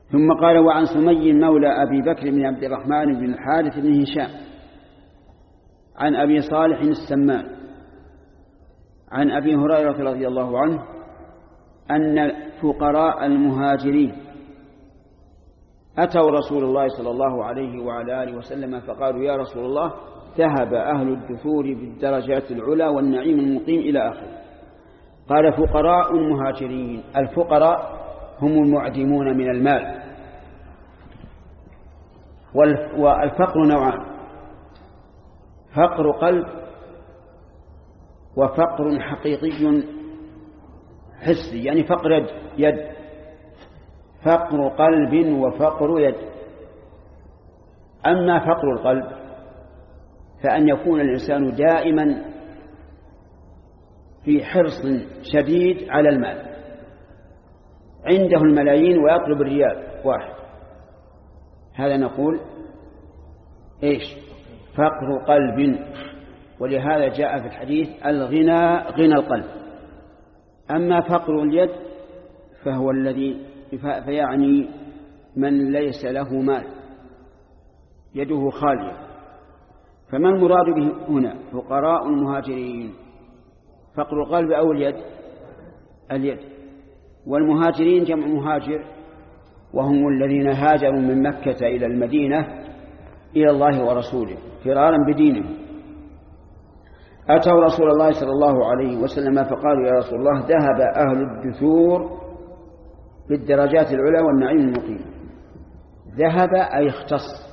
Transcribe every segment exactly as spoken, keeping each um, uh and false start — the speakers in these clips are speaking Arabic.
ثم قال: وعن سمي مولى أبي بكر بن عبد الرحمن بن الحارث بن هشام عن أبي صالح السمان عن أبي هريرة رضي الله عنه أن فقراء المهاجرين أتوا رسول الله صلى الله عليه وعلى آله وسلم فقالوا: يا رسول الله، ذهب أهل الدثور بالدرجات العلى والنعيم المقيم إلى آخره. قال: فقراء المهاجرين، الفقراء هم المعدمون من المال. والفقر نوعان: فقر قلب وفقر حقيقي حسي، يعني فقر يد. فقر قلب وفقر يد. أما فقر القلب فأن يكون الإنسان دائما في حرص شديد على المال، عنده الملايين ويطلب الريال واحد، هذا نقول إيش؟ فقر قلب. ولهذا جاء في الحديث: الغنى غنى القلب. أما فقر اليد فهو الذي فيعني من ليس له مال، يده خالية. فما المراد به هنا؟ فقراء المهاجرين. فقر القلب أو اليد؟ اليد. والمهاجرين جمع مهاجر، وهم الذين هاجروا من مكة إلى المدينة إلى الله ورسوله فرارا بدينهم. أتوا رسول الله صلى الله عليه وسلم فقالوا: يا رسول الله، ذهب أهل الدثور بالدرجات العلى والنعيم المقيم. ذهب أي اختص.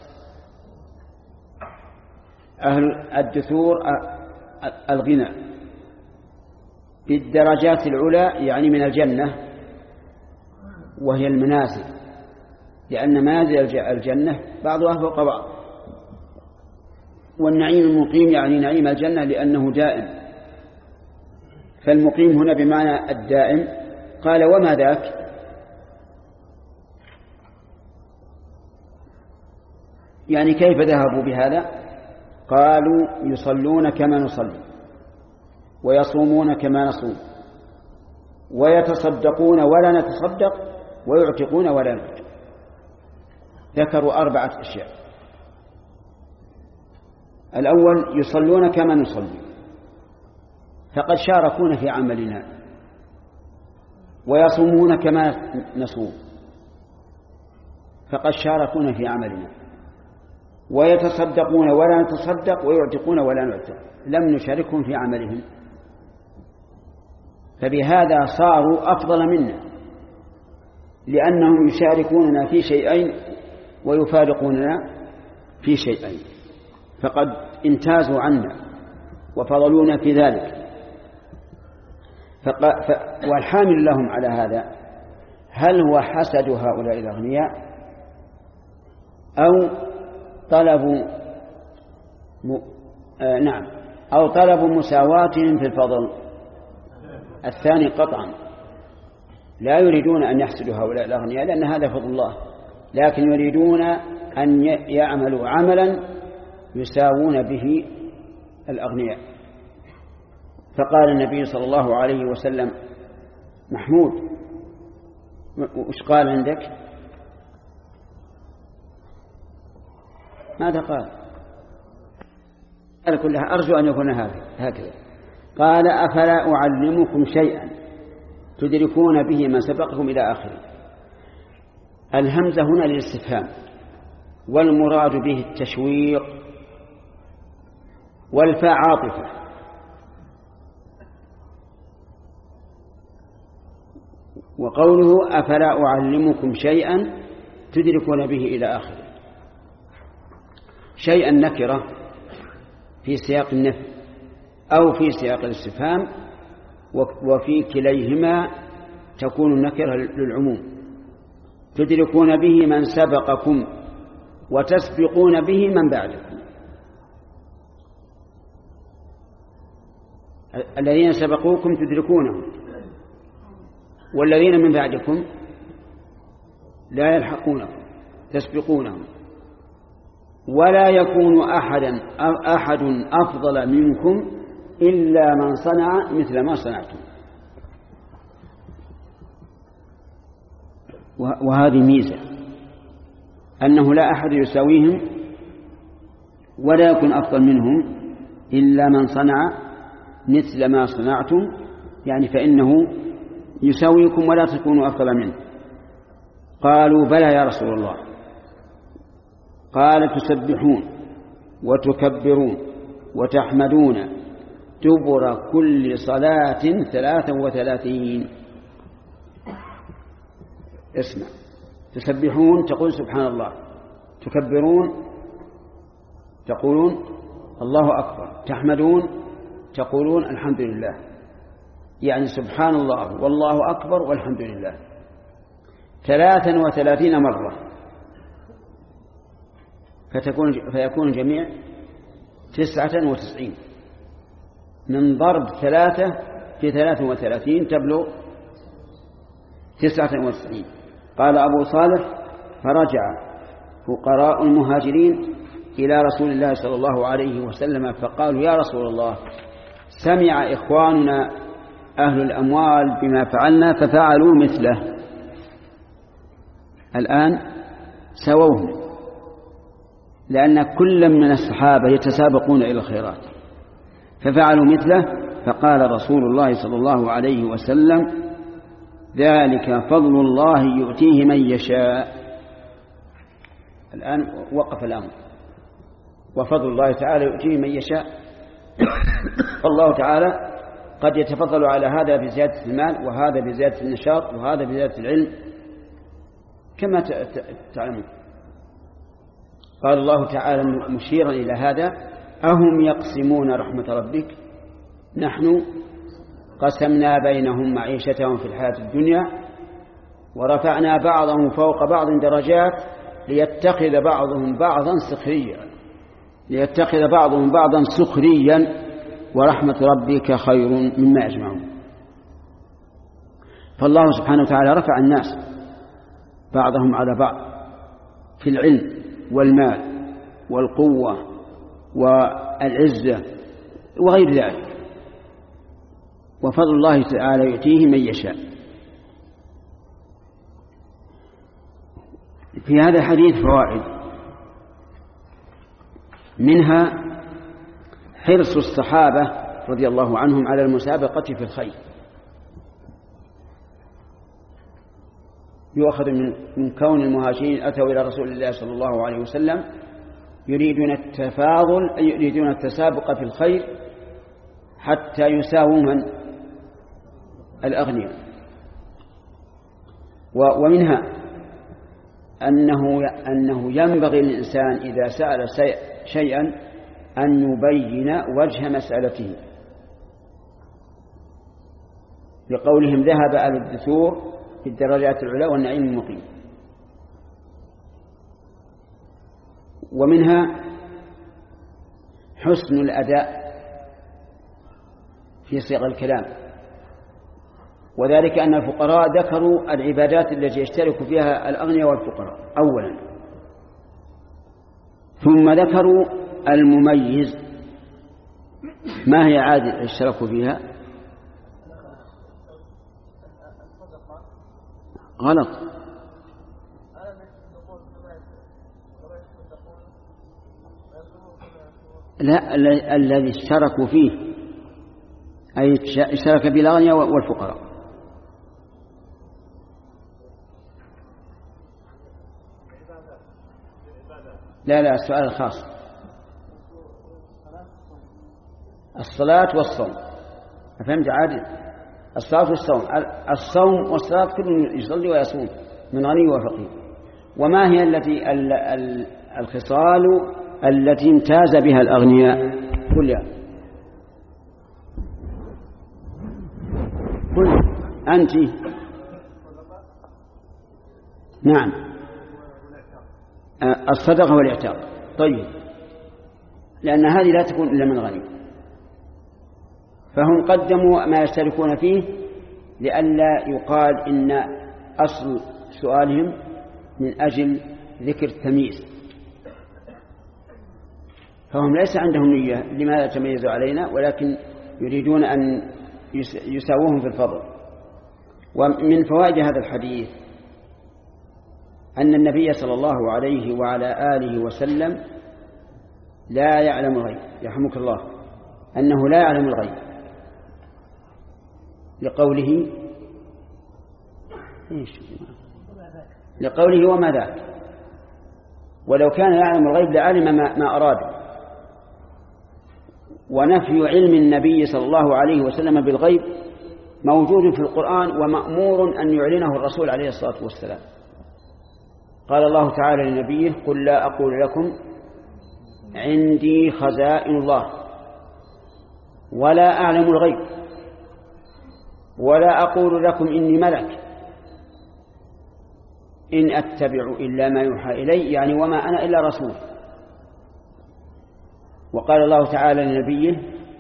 أهل الدثور الغنى، بالدرجات العلى يعني من الجنة، وهي المنازل، لأن منازل الجنة بعضها فوق بعض. والنعيم المقيم يعني نعيم الجنة لأنه دائم، فالمقيم هنا بمعنى الدائم. قال: وما ذاك؟ يعني كيف ذهبوا بهذا؟ قالوا: يصلون كما نصلي، ويصومون كما نصوم، ويتصدقون ولا نتصدق، ويعتقون ولا نعتق. ذكروا أربعة أشياء. الأول: يصلون كما نصلي، فقد شاركون في عملنا. ويصومون كما نصوم، فقد شاركون في عملنا. ويتصدقون ولا نتصدق، ويعتقون ولا نعتق، لم نشاركهم في عملهم، فبهذا صاروا أفضل منا، لأنهم يشاركوننا في شيئين ويفارقوننا في شيئين، فقد امتازوا عنا وفضلونا في ذلك. فق... ف... والحامل لهم على هذا هل هو حسد هؤلاء الأغنياء أو طلبوا م... آه نعم أو طلبوا مساواتهم في الفضل؟ الثاني قطعا. لا يريدون أن يحسدوا هؤلاء الأغنياء لأن هذا فضل الله، لكن يريدون أن يعملوا عملا يساوون به الأغنياء. فقال النبي صلى الله عليه وسلم: محمود، وش قال عندك؟ ماذا قال؟ قال كلها أرجو أن يكون هكذا. قال: أفلا أعلمكم شيئا تدركون به من سبقكم إلى آخره. الهمزة هنا للاستفهام، والمراد به التشويق، والفاء عاطفة. وقوله: أفلا أعلمكم شيئا تدركون به إلى آخره. شيئا نكرة في سياق النفي أو في سياق الاستفهام، وفي كليهما تكون النكرة للعموم. تدركون به من سبقكم وتسبقون به من بعدكم. الذين سبقوكم تدركونهم، والذين من بعدكم لا يلحقونكم، تسبقونهم. ولا يكون أحدا أحد أفضل منكم إلا من صنع مثل ما صنعتم. وهذه ميزة أنه لا أحد يساويهم ولا يكون أفضل منهم إلا من صنع مثل ما صنعتم، يعني فإنه يساويكم ولا تكونوا أفضل منه. قالوا بلى يا رسول الله. قال تسبحون وتكبرون وتحمدون دبر كل صلاة ثلاثا وثلاثين. اسمع، تسبحون تقول سبحان الله، تكبرون تقولون الله أكبر، تحمدون تقولون الحمد لله، يعني سبحان الله والله أكبر والحمد لله ثلاثا وثلاثين مرة، فتكون فيكون الجميع تسعة وتسعين. من ضرب ثلاثة في ثلاث وثلاثين تبلغ تسعة وتسعين. قال أبو صالح فرجع فقراء المهاجرين إلى رسول الله صلى الله عليه وسلم فقالوا يا رسول الله سمع إخواننا أهل الأموال بما فعلنا ففعلوا مثله، الآن سووهم، لأن كل من الصحابة يتسابقون إلى الخيرات ففعلوا مثله. فقال رسول الله صلى الله عليه وسلم ذلك فضل الله يؤتيه من يشاء. الآن وقف الأمر، وفضل الله تعالى يؤتيه من يشاء. فالله تعالى قد يتفضل على هذا بزيادة المال، وهذا بزيادة النشاط، وهذا بزيادة العلم كما تعلمون. قال الله تعالى مشيرا إلى هذا أهم يقسمون رحمة ربك نحن قسمنا بينهم معيشتهم في الحياة الدنيا ورفعنا بعضهم فوق بعض درجات ليتخذ بعضهم بعضا سخريا ليتخذ بعضهم بعضا سخريا ورحمة ربك خير مما يجمعون. فالله سبحانه وتعالى رفع الناس بعضهم على بعض في العلم والمال والقوة والعزة وغير ذلك، وفضل الله تعالى يؤتيه من يشاء. في هذا الحديث فوائد، منها حرص الصحابة رضي الله عنهم على المسابقة في الخير. يؤخذ من كون المهاجرين أتوا إلى رسول الله صلى الله عليه وسلم يريدون التفاضل، أي يريدون التسابق في الخير حتى يساووا من الأغنياء. ومنها أنه أنه ينبغي للإنسان إذا سأل شيئا أن يبين وجه مسألته، لقولهم ذهب أهل الدثور في الدرجات العلى والنعيم المقيم. ومنها حسن الأداء في صيغ الكلام، وذلك أن الفقراء ذكروا العبادات التي يشترك فيها الأغنياء والفقراء أولا، ثم ذكروا المميز ما هي عادة يشترك فيها. غلط، لا، الذي اشتركوا فيه أي اشترك بالأغنياء والفقراء. لا لا السؤال الخاص الصلاة والصوم، فهمت عادل؟ الصلاة والصوم، الصوم والصلاة كل يصلي ويصوم من غني وفقير. وما هي التي الخصال التي امتاز بها الأغنياء؟ قل قل أنت. نعم، الصدقة والإعتاق. طيب، لأن هذه لا تكون إلا من غني، فهم قدموا ما يشتركون فيه لئلا يقال إن أصل سؤالهم من أجل ذكر التمييز، فهم ليس عندهم نية لماذا تميزوا علينا، ولكن يريدون أن يساووهم في الفضل. ومن فوائد هذا الحديث أن النبي صلى الله عليه وعلى آله وسلم لا يعلم الغيب، يرحمك الله، أنه لا يعلم الغيب لقوله إيش؟ لقوله وما ذاك، ولو كان يعلم الغيب لعلم ما, ما أراد. ونفي علم النبي صلى الله عليه وسلم بالغيب موجود في القرآن ومأمور أن يعلنه الرسول عليه الصلاة والسلام. قال الله تعالى لنبيه: قل لا أقول لكم عندي خزائن الله ولا أعلم الغيب ولا أقول لكم إني ملك إن أتبع إلا ما يوحى إلي، يعني وما أنا إلا رسول. وقال الله تعالى لنبيه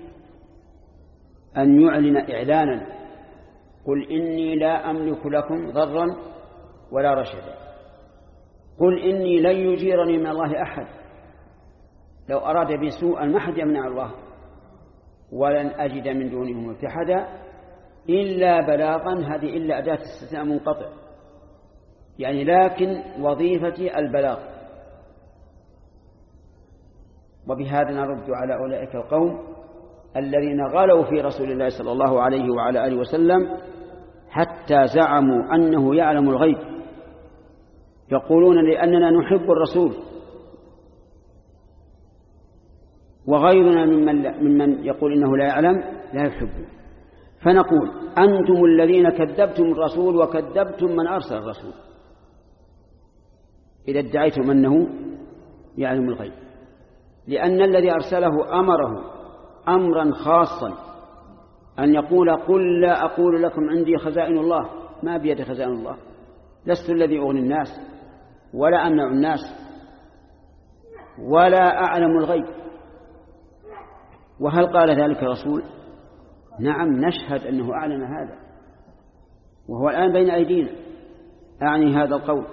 أن يعلن إعلانا: قل إني لا أملك لكم ضرا ولا رشدا، قل إني لن يجيرني من الله أحد، لو أراد بي سوءا ما حد يمنع الله، ولن أجد من دونه ملتحدا إلا بلاغا، هذه إلا أداة استثناء منقطع، يعني لكن وظيفتي البلاغ. وبهذا نرد على أولئك القوم الذين غلوا في رسول الله صلى الله عليه وعلى آله وسلم حتى زعموا أنه يعلم الغيب، يقولون لأننا نحب الرسول، وغيرنا ممن, ممن يقول إنه لا يعلم لا يحبه. فنقول: أنتم الذين كذبتم الرسول وكذبتم من أرسل الرسول إذا ادعيتم أنه يعلم الغيب، لأن الذي أرسله أمره أمرا خاصا أن يقول: قل لا أقول لكم عندي خزائن الله، ما بيد خزائن الله، لست الذي أغني الناس ولا أمنع الناس ولا أعلم الغيب. وهل قال ذلك الرسول؟ نعم، نشهد أنه أعلم هذا، وهو الآن بين أيدينا، أعني هذا القول.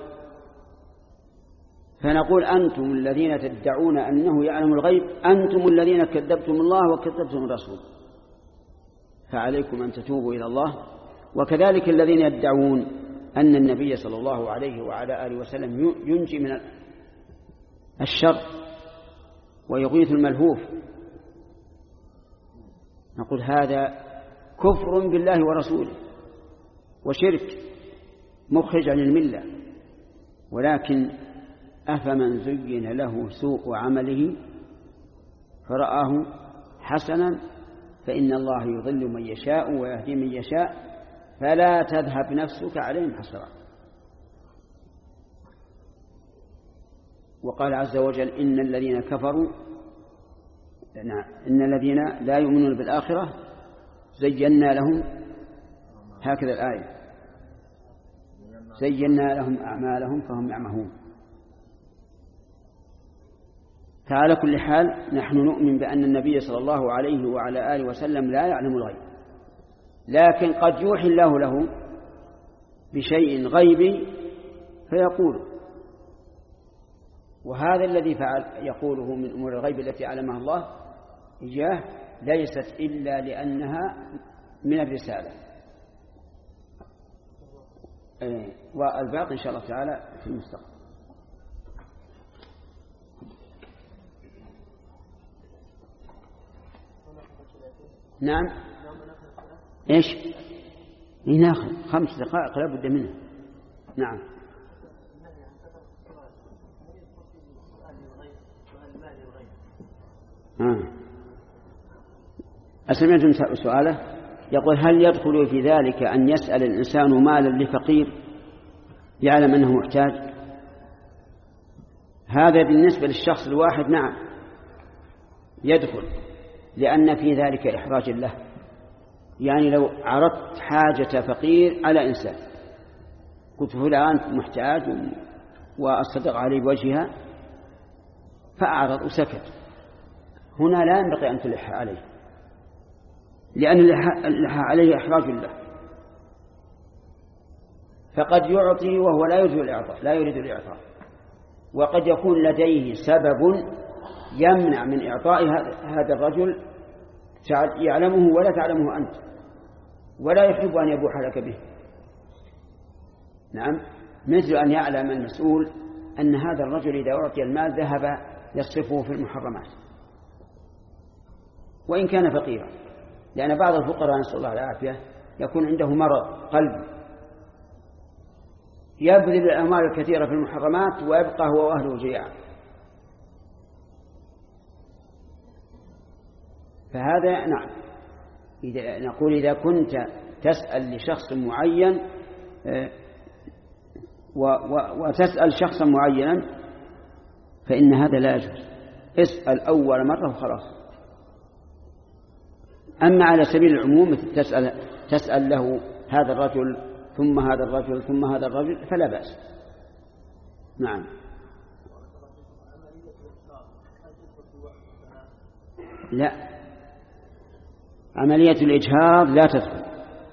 فنقول: أنتم الذين تدعون أنه يعلم الغيب، أنتم الذين كذبتم الله وكذبتم الرسول، فعليكم أن تتوبوا إلى الله. وكذلك الذين يدعون أن النبي صلى الله عليه وعلى آله وسلم ينجي من الشر ويغيث الملهوف، نقول هذا كفر بالله ورسوله وشرك مخرج عن الملة. ولكن أفمن زين له سوء عمله فرآه حسنا فإن الله يضل من يشاء ويهدي من يشاء فلا تذهب نفسك عليهم حسرات. وقال عز وجل: إن الذين كفروا إن الذين لا يؤمنون بالآخرة زينا لهم، هكذا الآية، زينا لهم أعمالهم فهم يعمهون. فعلى كل حال نحن نؤمن بأن النبي صلى الله عليه وعلى آله وسلم لا يعلم الغيب، لكن قد يوحي الله له بشيء غيبي فيقول، وهذا الذي فعل يقوله من أمور الغيب التي علمها الله إياه ليست إلا لأنها من الرسالة. والباقي إن شاء الله تعالى في المستقبل. نعم. إيش؟ ناخذ خمس دقائق لا بد منها. نعم. آه. أسمعتم سؤاله؟ يقول: هل يدخل في ذلك أن يسأل الإنسان مالا لفقير يعلم أنه محتاج؟ هذا بالنسبة للشخص الواحد نعم يدخل، لأن في ذلك إحراج له. يعني لو عرضت حاجة فقير على إنسان، قلت فلان محتاج وأصدق عليه بوجهها فأعرض وسكت، هنا لا ينبغي أن تلح عليه، لأن اللح عليه إحراج له. فقد يعطي وهو لا يريد الإعطاء لا يريد الإعطاء وقد يكون لديه سبب يمنع من إعطاء هذا الرجل يعلمه ولا تعلمه أنت، ولا يحب أن يبوح لك به. نعم. مثل أن يعلم المسؤول أن هذا الرجل إذا أعطي المال ذهب يصرفه في المحرمات وإن كان فقيرا، لأن بعض الفقراء نسأل الله العافية يكون عنده مرض قلب يبذل الأموال الكثيرة في المحرمات ويبقى هو وأهله جياعا. فهذا نعم، إذا نقول إذا كنت تسأل لشخص معين وتسأل شخصا معينا فإن هذا لا يجوز، اسأل أول مرة وخلاص. أما على سبيل العموم تسأل, تسأل له هذا الرجل ثم هذا الرجل ثم هذا الرجل فلا بأس. نعم. لا، عملية الإجهاض لا تدخل،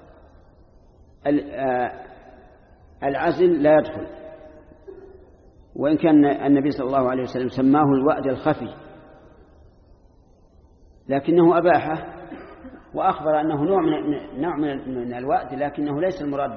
العزل لا يدخل، وإن كان النبي صلى الله عليه وسلم سماه الوأد الخفي لكنه أباحه وأخبر أنه نوع من, نوع من الوأد لكنه ليس المراد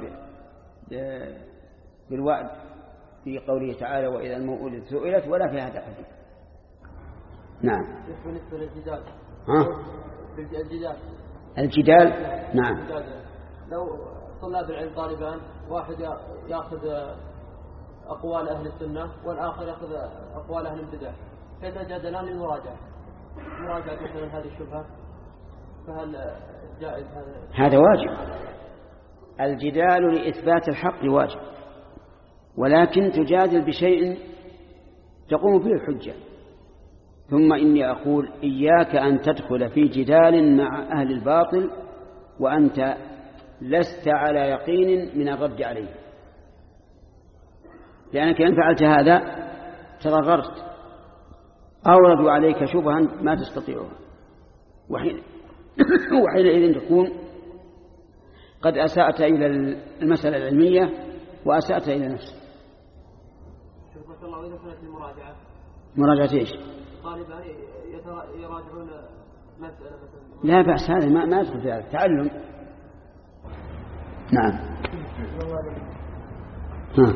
بالوأد في قوله تعالى وإذا الموءودة سئلت ولا في هذا الحديث. نعم. بالنسبة للجدال ها؟ الجدال الجدال نعم. لو طلاب العلم طالبان واحد يأخذ أقوال أهل السنة والآخر يأخذ أقوال أهل البدع فيتجادلان للمراجعة مراجعة مثلا هذه الشبهة، فهل جائز هذا؟ هذا واجب، الجدال لإثبات الحق واجب، ولكن تجادل بشيء تقوم به الحجة. ثم إني أقول إياك أن تدخل في جدال مع أهل الباطل وأنت لست على يقين من الرد عليه، لأنك إن فعلت هذا تضررت، أوردوا عليك شبها ما تستطيعها، وحين وحينئذ تكون قد أسأت إلى المسألة العلمية وأسأت إلى نفسك. شوف الله إذا كانت المراجعة مراجعة إيش؟ طالبان يراجعون مسألة مثلا لا بأس، هذا ما ما يدخل في هذا تعلم. نعم. ها.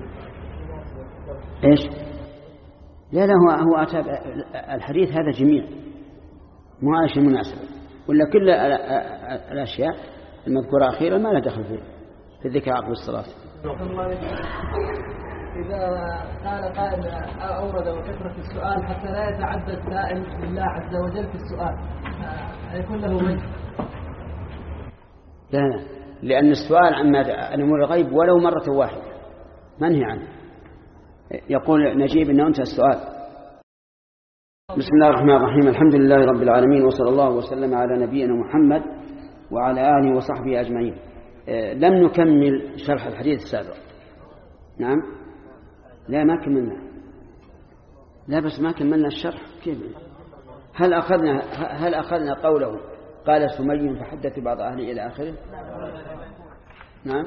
إيش؟ لا لا هو هو أتى الحديث هذا جميع مو عايش مناسبة، ولا كل الأشياء المذكورة أخيرا ما لا دخل فيه في الذكر عقب الصلاة. إذا قال قائل أورد وكثرة السؤال حتى لا يتعدى السائل لله عز وجل في السؤال يكون له وجه؟ لا، لأن السؤال عن أمور الغيب ولو مرة واحدة منهي عنه. يقول نجيب إنه انتهى السؤال. بسم الله الرحمن الرحيم، الحمد لله رب العالمين، وصلى الله وسلم على نبينا محمد وعلى آله وصحبه أجمعين. لم نكمل شرح الحديث السابق. نعم، لا ما كملنا، لا بس ما كملنا الشرح. كيف؟ هل أخذنا هل أخذنا قوله قال سمي فحدث بعض أهلي إلى آخره؟ نعم.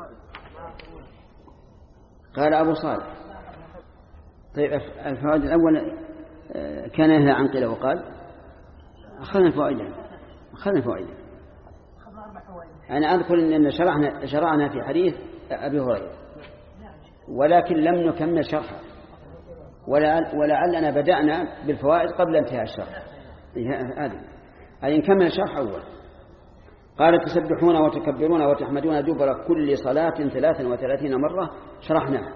قال أبو صالح. طيب الفوائد الأول كان ينهى عن قيل وقال. أخذنا فوائدا أخذنا فوائدا أنا أذكر أن شرعنا شرعنا في حديث أبي هريرة ولكن لم نكمل شرحه، ولعلنا بدأنا بالفوائد قبل انتهاء الشرح. هذه أي نكمل الشرح أول. قال تسبحون وتكبرون وتحمدون دبر كل صلاة ثلاثا وثلاثين مرة، شرحناها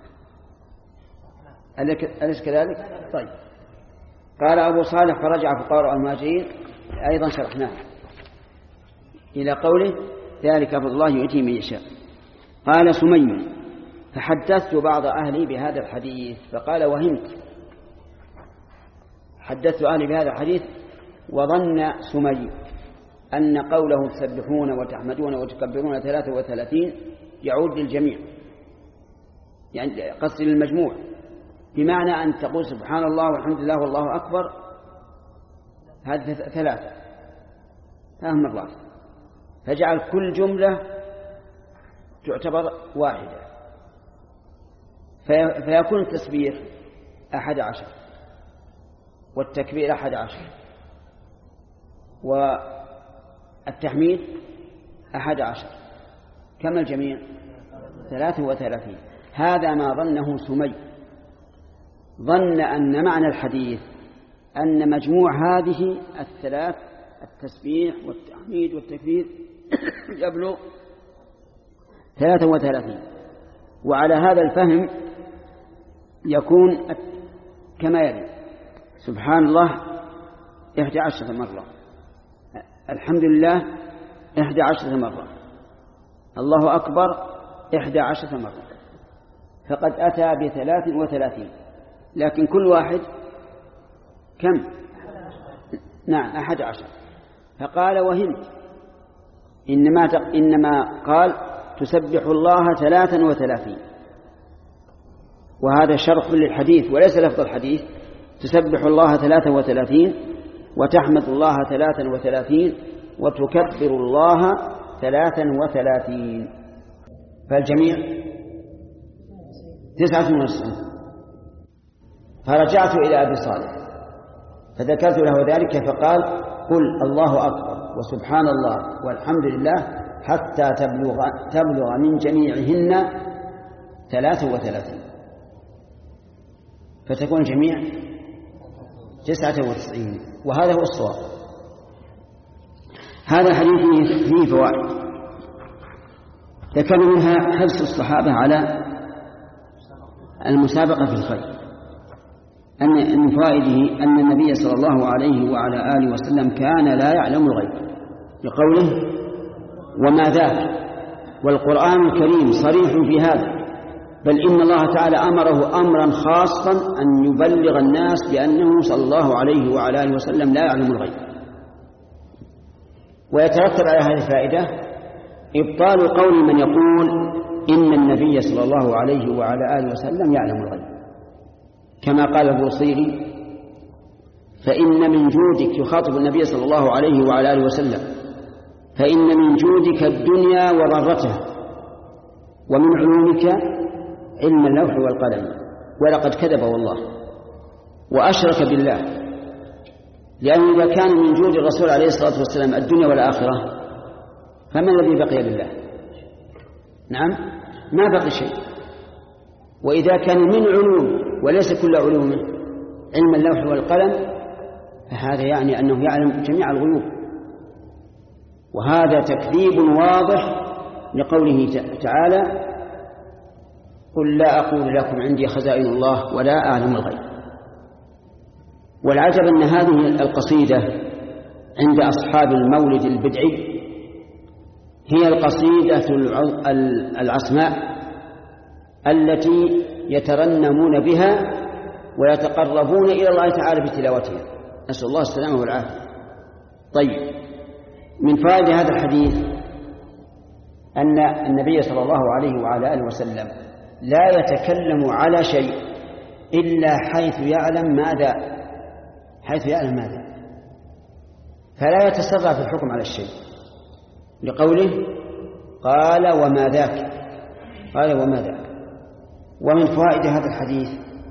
أليس كذلك؟ طيب. قال أبو صالح فرجع فقراء المهاجرين، أيضا شرحناها إلى قوله ذلك فضل الله يؤتيه من يشاء. قال سمي فحدثت بعض أهلي بهذا الحديث، فقال وهمت، حدثت أهلي بهذا الحديث وظن سمي أن قوله تسبحون وتحمدون وتكبرون ثلاثة وثلاثين يعود للجميع، يعني قصد للمجموع، بمعنى أن تقول سبحان الله والحمد لله والله أكبر هذه ثلاثة ثلاث مرات، فجعل كل جملة تعتبر واحدة، فيكون التسبيح أحد عشر والتكبير أحد عشر والتحميد أحد عشر، كم الجميع؟ ثلاثة وثلاثين. هذا ما ظنه سمي، ظن أن معنى الحديث أن مجموع هذه الثلاث التسبيح والتحميد والتكبير يبلغ ثلاثة وثلاثين، وعلى هذا الفهم يكون كما يلي: سبحان الله إحدى عشرة مرة، الحمد لله إحدى عشرة مرة، الله أكبر إحدى عشرة مرة، فقد أتى بثلاث وثلاثين. لكن كل واحد كم؟ نعم أحد عشر. فقال وهمت، إنما, تق... إنما قال تسبح الله ثلاثا وثلاثين، وهذا شرح للحديث وليس لفظ الحديث. تسبح الله ثلاثا وثلاثين، وتحمد الله ثلاثا وثلاثين، وتكبر الله ثلاثا وثلاثين، فالجميع تسعة وتسعين. فرجعت إلى أبي صالح فذكرت له ذلك، فقال: قل الله أكبر وسبحان الله والحمد لله حتى تبلغ, تبلغ من جميعهن ثلاثة وثلاثين، فتكون الجميع تسعة وتسعين، وهذا هو الصواب. هذا حديث فيه فوائد ذكر منها حرص الصحابة على المسابقة في الخير، أن من فوائده أن النبي صلى الله عليه وعلى آله وسلم كان لا يعلم الغيب لقوله: وما ذاك. والقرآن الكريم صريح في هذا، بل إن الله تعالى أمره أمرا خاصا أن يبلغ الناس بأنه صلى الله عليه وعلى آله وسلم لا يعلم الغيب. ويترتب على هذه الفائدة إبطال قول من يقول إن النبي صلى الله عليه وعلى آله وسلم يعلم الغيب، كما قال البوصيري: فإن من جودك، يخاطب النبي صلى الله عليه وعلى آله وسلم: فإن من جودك الدنيا وضرتها، ومن علومك علم اللوح والقلم. ولقد كذب والله وأشرك بالله، لأنه إذا كان من جود الرسول عليه الصلاة والسلام الدنيا والآخرة، فما الذي بقي لله؟ نعم، ما بقي شيء. وإذا كان من علوم وليس كل علومه علم اللوح والقلم، فهذا يعني أنه يعلم جميع الغيوب، وهذا تكذيب واضح لقوله تعالى: قل لا أقول لكم عندي خزائن الله ولا أعلم الغيب. والعجب أن هذه القصيدة عند أصحاب المولد البدعي هي القصيدة العصماء التي يترنمون بها ويتقربون إلى الله تعالى بتلاوتها، نسأل الله السلامة والعافية. طيب، من فائدة هذا الحديث أن النبي صلى الله عليه وعلى آله وسلم لا يتكلم على شيء إلا حيث يعلم ماذا حيث يعلم ماذا فلا يتسرع في الحكم على الشيء، لقوله: قال وما ذاك، قال وما ذاك. ومن فوائد هذا الحديث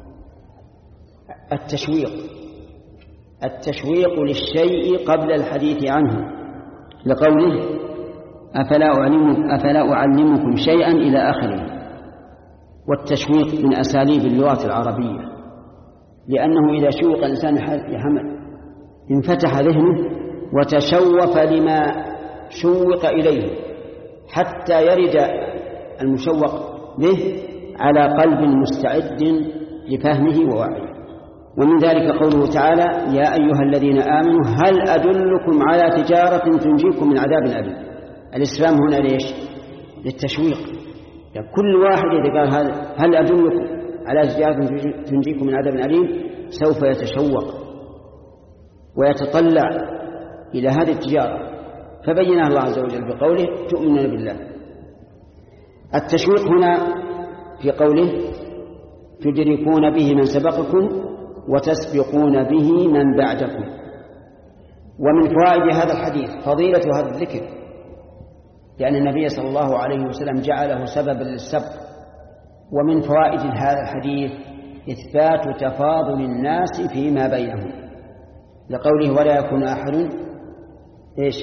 التشويق التشويق للشيء قبل الحديث عنه، لقوله: أفلا أعلمكم, أفلا أعلمكم شيئا إلى آخره. والتشويق من أساليب اللغة العربية، لأنه إذا شوق الإنسان لحمل انفتح ذهنه وتشوف لما شوق إليه، حتى يرد المشوق به على قلب مستعد لفهمه ووعيه. ومن ذلك قوله تعالى: يا أيها الذين آمنوا هل أدلكم على تجارة تنجيكم من عذاب أليم. الإسلام هنا ليش؟ للتشويق. يعني كل واحد إذا قال هل أدلكم على تجارة تنجيكم من عذاب أليم سوف يتشوق ويتطلع إلى هذه التجارة، فبينها الله عز وجل بقوله: تؤمنون بالله. التشويق هنا في قوله: تدركون به من سبقكم وتسبقون به من بعدكم. ومن فوائد هذا الحديث فضيلة هذا الذكر، لأن النبي صلى الله عليه وسلم جعله سببا للسبق. ومن فوائد هذا الحديث إثبات تفاضل الناس فيما بينهم، لقوله: ولا يكون أحد إيش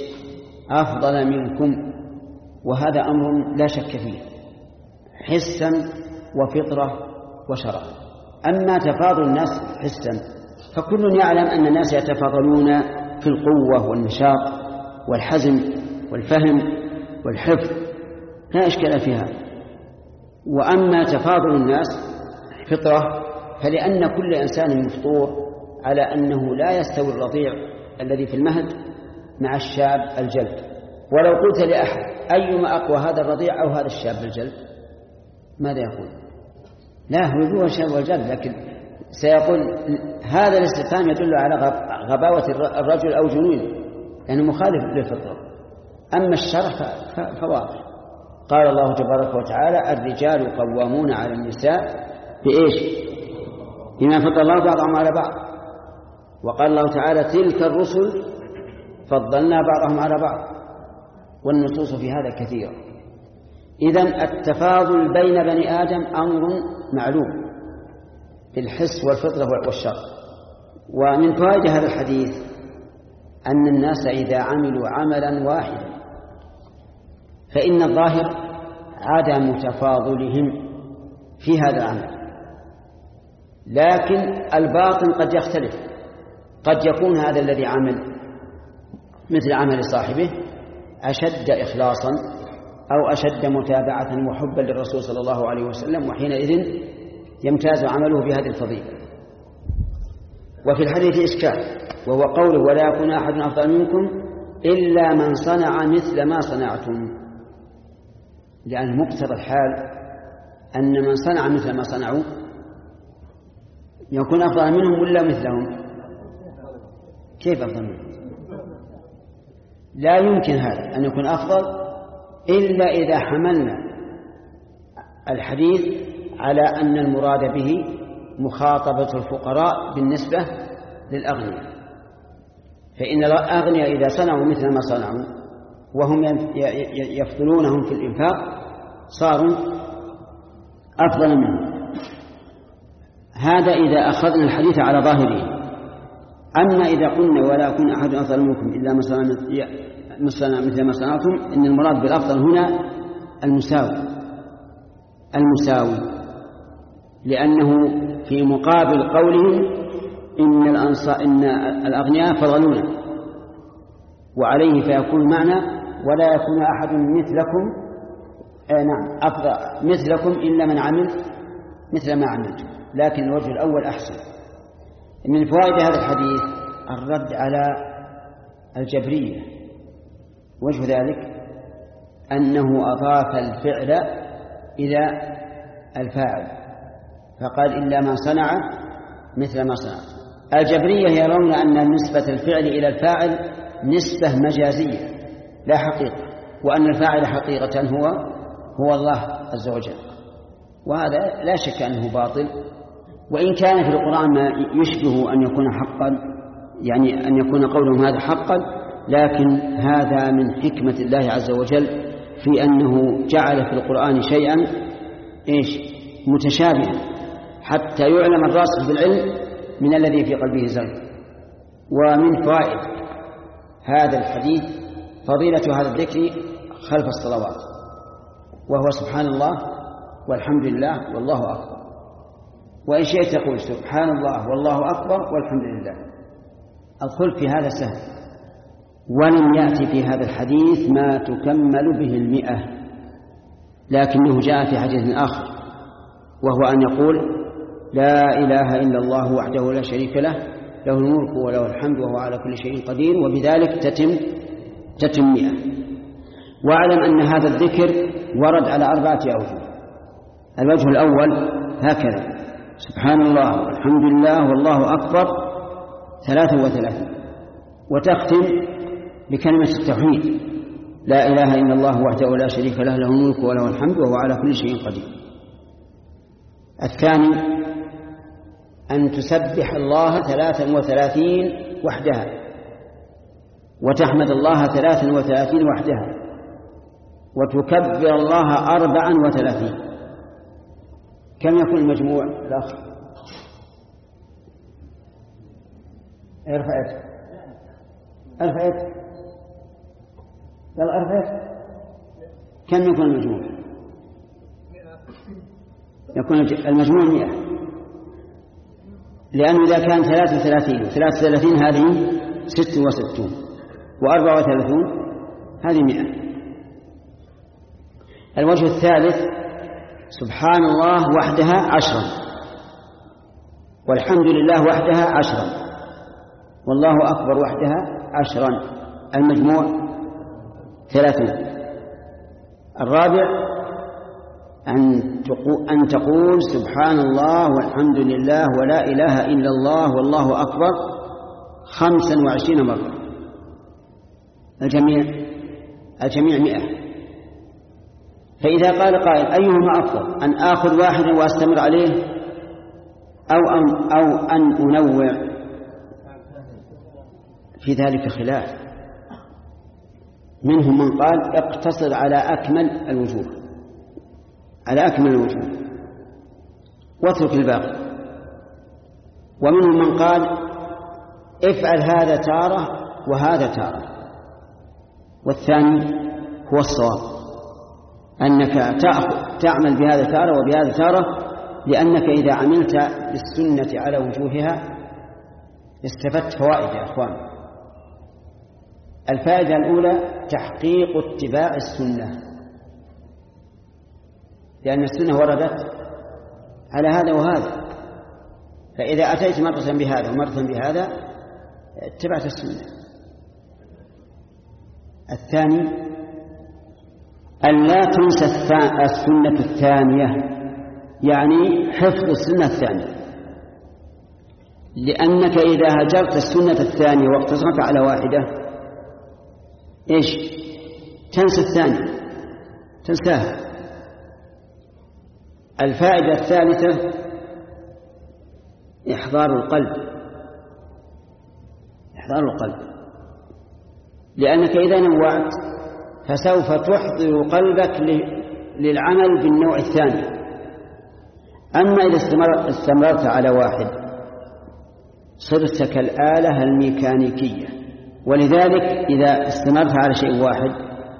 أفضل منكم. وهذا أمر لا شك فيه حسا وفطرة وشرع. أما تفاضل الناس حسا فكل يعلم أن الناس يتفاضلون في القوة والنشاط والحزم والفهم والحفظ، لا إشكال فيها. وأما تفاضل الناس فطرة فلأن كل إنسان مفطور على أنه لا يستوي الرضيع الذي في المهد مع الشاب الجلد. ولو قلت لأحد أيما أقوى هذا الرضيع أو هذا الشاب الجلد ماذا يقول؟ لا، هو يقول الشاب والجلد، لكن سيقول هذا الاستفهام يدل على غباوة الرجل أو جنونه لأنه مخالف للفطرة. أما الشرع فواضح. قال الله تبارك وتعالى الرجال قوامون على النساء بإيش؟ بما فضل الله بعضهم على بعض. وقال الله تعالى تلك الرسل فضلنا بعضهم على بعض، والنصوص في هذا كثيرة. إذن التفاضل بين بني آدم أمر معلوم بالحس والفطرة والشرع. ومن فوائد هذا الحديث أن الناس إذا عملوا عملا واحدا فإن الظاهر عدم تفاضلهم في هذا العمل، لكن الباطن قد يختلف. قد يكون هذا الذي عمل مثل عمل صاحبه أشد إخلاصا أو أشد متابعة وحبا للرسول صلى الله عليه وسلم، وحينئذ يمتاز عمله بهذه الفضيلة. وفي الحديث إشكال، وهو قوله ولا يكون أحد أفضل منكم إلا من صنع مثل ما صنعتم، لأن مقتضى الحال أن من صنع مثل ما صنعوا يكون أفضل منهم ولا مثلهم؟ كيف أفضل منهم؟ لا يمكن هذا أن يكون أفضل إلا إذا حملنا الحديث على أن المراد به مخاطبة الفقراء بالنسبة للأغنياء. فإن الأغنياء إذا صنعوا مثل ما صنعوا وهم يفضلونهم في الإنفاق صاروا أفضل منهم. هذا إذا أخذنا الحديث على ظاهره. أما إذا قلنا ولا يكون أحد أفضل منكم إلا مثل ما صنعتم، إن المراد بالأفضل هنا المساوي المساوي لأنه في مقابل قولهم إن, إن الأغنياء فضلونا، وعليه فيكون معنى ولا يكون أحد مثلكم آه نعم أفضل مثلكم إلا من عمل مثل ما عملتم. لكن الوجه الأول أحسن. من فوائد هذا الحديث الرد على الجبرية. وجه ذلك أنه أضاف الفعل إلى الفاعل فقال إلا ما صنع مثل ما صنع. الجبرية يرون أن نسبة الفعل إلى الفاعل نسبة مجازية لا حقيقة، وأن الفاعل حقيقة هو هو الله عز وجل، وهذا لا شك أنه باطل. وإن كان في القرآن ما يشبه أن يكون حقا، يعني أن يكون قولهم هذا حقا، لكن هذا من حكمة الله عز وجل في أنه جعل في القرآن شيئا إيش متشابها حتى يعلم الراسخ بالعلم من الذي في قلبه زيغ. ومن فوائد هذا الحديث فضيلة هذا الذكر خلف الصلوات، وهو سبحان الله والحمد لله والله أكبر. وإن شئت تقول سبحان الله والله أكبر والحمد لله. الخلف في هذا سهل، ولم يأتي في هذا الحديث ما تكمل به المئة، لكنه جاء في حديث آخر وهو أن يقول لا إله إلا الله وحده لا شريك له له الملك وله الحمد وهو على كل شيء قدير، وبذلك تتم تتم مئة. واعلم أن هذا الذكر ورد على أربعة أوجه. الوجه الأول هكذا سبحان الله والحمد لله والله أكبر ثلاثة وثلاثين، وتختم بكلمة التوحيد لا إله إلا الله وحده لا شريك له له الملك وله الحمد وهو على كل شيء قدير. الثاني أن تسبح الله ثلاثا وثلاثين وحدها، وتحمد الله ثلاثا وثلاثين وحدها، وتكبر الله أربعا وثلاثين. كم يكون المجموع الأخ؟ ارفعت ارفعت يلا ارفعت. كم يكون المجموع؟ يكون المجموع مئة، لأنه إذا كان ثلاث وثلاثين ثلاث وثلاثين هذه ست وستون وأربع وثلاثون هذه مئة. الوجه الثالث سبحان الله وحدها عشرا، والحمد لله وحدها عشرا، والله أكبر وحدها عشرا، المجموع ثلاثون. الرابع أن تقول سبحان الله والحمد لله ولا إله إلا الله والله أكبر خمسا وعشرين مرة، الجميع الجميع مئة. فإذا قال قائل أيهما أفضل، أن آخذ واحدا وأستمر عليه أو أن, أو أن أنوع؟ في ذلك خلاف، منهم من قال اقتصر على أكمل الوجوه على أكمل الوجوه واترك الباقي، ومنهم من قال افعل هذا تارة وهذا تارة، والثاني هو الصواب، أنك تعمل بهذا تارة وبهذا تارة، لأنك إذا عملت بالسنة على وجوهها استفدت فوائد يا أخوان. الفائدة الأولى تحقيق اتباع السنة، لأن السنة وردت على هذا وهذا، فإذا أتيت مرة بهذا ومرة بهذا اتبعت السنة. الثاني أن لا تنسى السنة الثانية، يعني حفظ السنة الثانية، لأنك إذا هجرت السنة الثانية واقتصرت على واحدة إيش تنسى الثانية، تنساها. الفائدة الثالثة إحضار القلب، إحضار القلب، لأنك إذا نوعت فسوف تحضر قلبك للعمل بالنوع الثاني. أما إذا استمرت على واحد صرت كالآلة الميكانيكية، ولذلك إذا استمرت على شيء واحد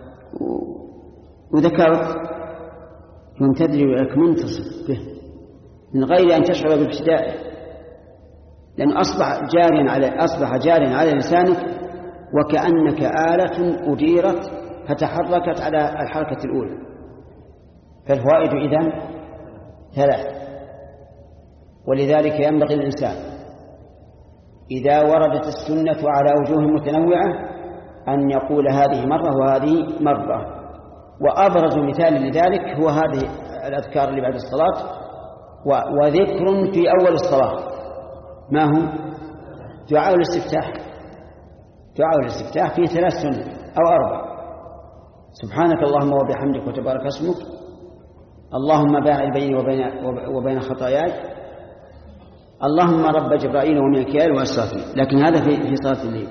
وذكرت تدري لك منتصف به من غير أن تشعر بابتدائه، لأنه أصبح جاريا على أصبح جاريا على لسانك، وكأنك آلة أديرت فتحركت على الحركة الأولى. فالفوائد إذن ثلاث، ولذلك ينبغي الإنسان إذا وردت السنة على وجوه متنوعة أن يقول هذه مرة وهذه مرة. وأبرز مثال لذلك هو هذه الأذكار اللي بعد الصلاة، وذكر في أول الصلاة ما هو دعاء الاستفتاح. دعاء الاستفتاح فيه ثلاث سنة أو أربع: سبحانك اللهم وبحمدك وتبارك اسمك، اللهم باعد بيني وبين, وبين خطاياي، اللهم رب جبرائيل وميكائيل وإسرافيل. لكن هذا في في صلاة الليل.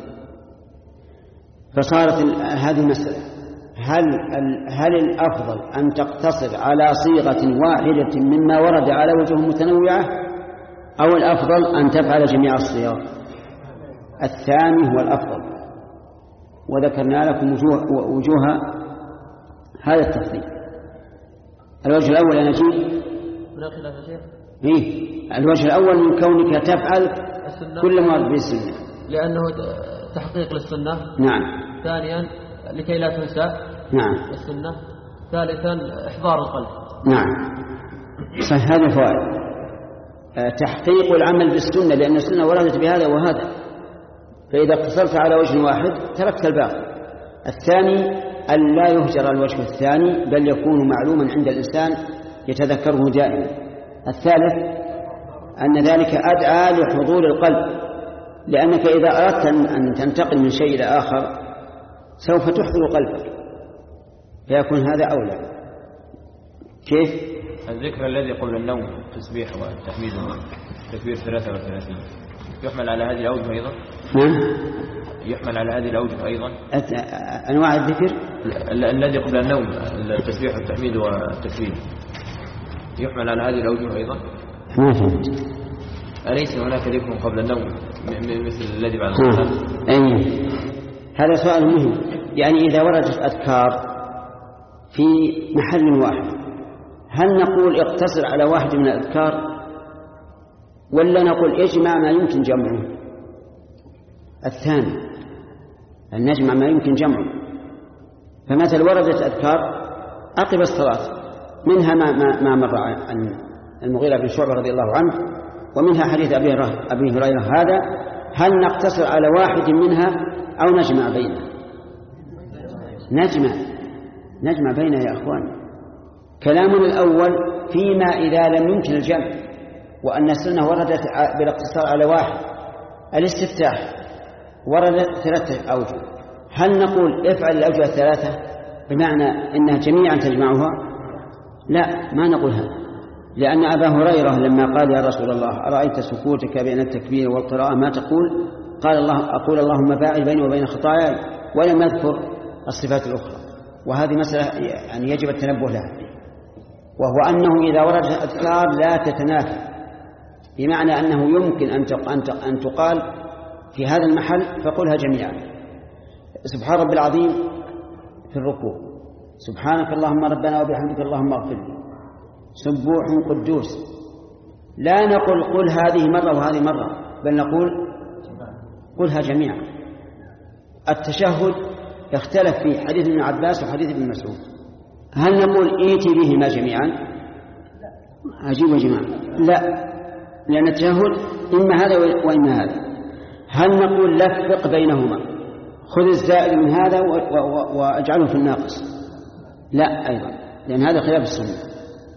فصارت هذه مسألة: هل هل الأفضل أن تقتصر على صيغة واحدة مما ورد على وجوه متنوعة، أو الأفضل أن تفعل جميع الصيغ؟ الثاني هو الأفضل، وذكرنا لكم وجوه, وجوه هذا التفضيل. الوجه الأول أنا أجيب إيه؟ الوجه الأول من كونك تفعل كل ما ورد به السنة، لأنه تحقيق للسنة. نعم. ثانيا لكي لا تنسى نعم السنة. ثالثا إحضار القلب. نعم صحيح. هذا فوائد: تحقيق العمل بالسنة، لأن السنة وردت بهذا وهذا، فإذا اقتصرت على وجه واحد تركت الباقي. الثاني أن لا يهجر الوجه الثاني، بل يكون معلوما عند الإنسان يتذكره دائما. الثالث أن ذلك أدعى لحضور القلب، لأنك إذا أردت أن تنتقل من شيء إلى آخر سوف تحضر قلبك، فيكون هذا أولى. كيف؟ الذكر الذي قبل النوم، التسبيح والتحميد والتكبير ثلاثة وثلاثين، يحمل على هذه الأوجه أيضا؟ نعم يحمل على هذه الأوجه أيضا. أنواع الذكر الذي قبل النوم، التسبيح والتحميد والتكبير، يحمل على هذه الأوجه أيضا؟ ما فهمت. أليس هناك ذكر قبل النوم مثل الذي بعد الصلاة؟ أي هذا سؤال مهم. يعني إذا وردت أذكار في محل واحد، هل نقول اقتصر على واحد من الأذكار ولا نقول اجمع ما يمكن جمعه؟ الثاني، أن نجمع ما يمكن جمعه. فمثل وردت أذكار عقب الصلاة، منها ما, ما, ما مر عن المغيرة بن شعبة رضي الله عنه، ومنها حديث أبي هريرة هذا. هل نقتصر على واحد منها أو نجمع بينها؟ نجمع نجمع بينها يا أخوان. كلامنا الأول فيما إذا لم يمكن الجمع، وأن السنة وردت بالاقتصار على واحد. الاستفتاح وردت ثلاثة أوجه، هل نقول افعل الأوجه الثلاثة بمعنى إنها جميعا تجمعها؟ لا، ما نقول هذا، لأن أبا هريرة لما قال يا رسول الله أرأيت سكوتك بين التكبير والقراءة ما تقول؟ قال الله أقول اللهم باعد بيني وبين خطاياي، ولم يذكر الصفات الأخرى. وهذه مسألة يعني يجب التنبه لها، وهو أنه إذا وردت أذكار لا تتنافى، بمعنى أنه يمكن أن تقال في هذا المحل فقلها جميعا. سبحان رب العظيم في الركوع، سبحانك اللهم ربنا وبحمدك اللهم اغفر لي، سبوح قدوس. لا نقول قل هذه مرة وهذه مرة، بل نقول قلها جميعا. التشهد اختلف في حديث ابن عباس وحديث ابن مسعود، هل نقول ايتي بهما جميعا؟ عجيب يا جماعة، لا، لأن التشهد إما هذا وإما هذا. هل نقول لفق بينهما، خذ الزائد من هذا واجعله في الناقص؟ لا أيضا، لأن هذا خلاف السنة.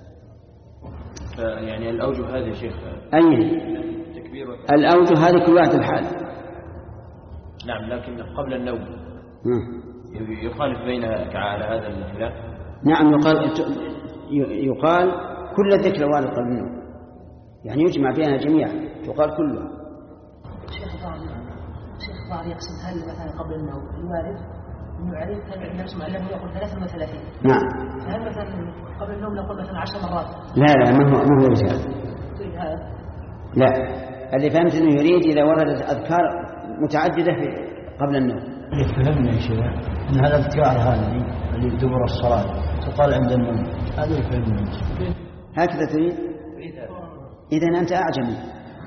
يعني الأوجه هذه يا شيخ أي الأوجه هذه كل واحد الحال. نعم، لكن قبل النوم يخالف بينها على هذا الخلاف. نعم، يقال يقال كل الذكر وارد قبل النوم، يعني يجمع بينها جميعا، تقال كلها. شيخ بعض شيخ بعض يقصد هل مثلا قبل النوم الوارد انه عليه كان نسمع انه يقول ثلاثة وثلاثين. نعم. فهل مثلا قبل النوم نقول مثلا عشر مرات؟ لا لا، ما هو ما هو رجال. لا، اللي فهمت انه يريد اذا وردت اذكار متعدده في قبل النوم. يفهمني يا شيخ ان هذا الاذكار هذه اللي دبر الصلاه تقال عند النوم، هذا يفهمني. هكذا تريد؟ اذا انت اعجمي،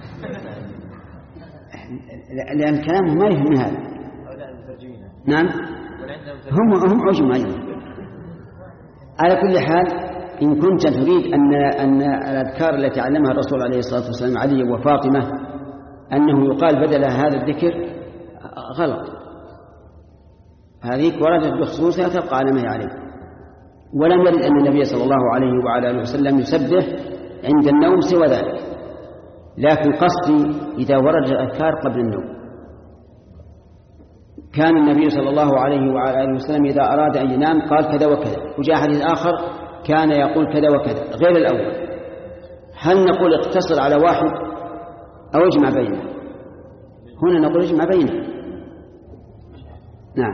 لان كلامه ما يفهم هذا. نعم، هم هم عجم أيضا. على كل حال، إن كنت تريد أن أن الأذكار التي علمها الرسول عليه الصلاة والسلام علي وفاطمة أنه يقال بدل هذا الذكر، غلط. هذه وردت بخصوصها تبقى على ما هي عليه، ولم يرد أن النبي صلى الله عليه وعلى آله وسلم يسبح عند النوم سوى ذلك. لكن قصدي إذا وردت الأذكار قبل النوم. كان النبي صلى الله عليه وعلى آله وسلم إذا أراد أن ينام قال كذا وكذا، وجاء حديث آخر كان يقول كذا وكذا غير الأول. هل نقول اقتصر على واحد أو اجمع بينه؟ هنا نقول اجمع بينه. نعم.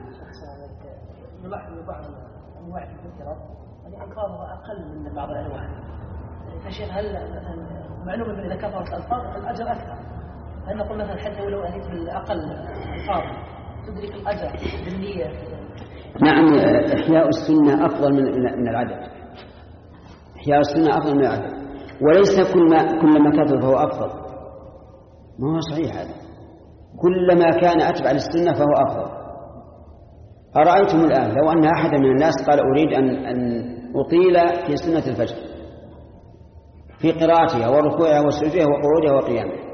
نلاحظ بعض أنواع الذكرى يعني ألفاظها أقل من بعض الأنواع. فشيخ هل مثلا معلومة من إذا كثرت الألفاظ الأجر أكثر؟ هل نقول مثلا حتى ولو أتيت بالأقل الألفاظ تدرك الأجر بالنية؟ نعم، إحياء السنة أفضل من من العدد. إحياء السنة أفضل من العدد، وليس كل ما كلما كثر فهو أفضل. ما هو صحيح هذا، كلما كان أتبع للسنة فهو أفضل. أرأيتم الآن لو أن أحد من الناس قال أريد أن أن أطيل في سنة الفجر في قراءتها وركوعها وسجودها وقعودها وقيامها،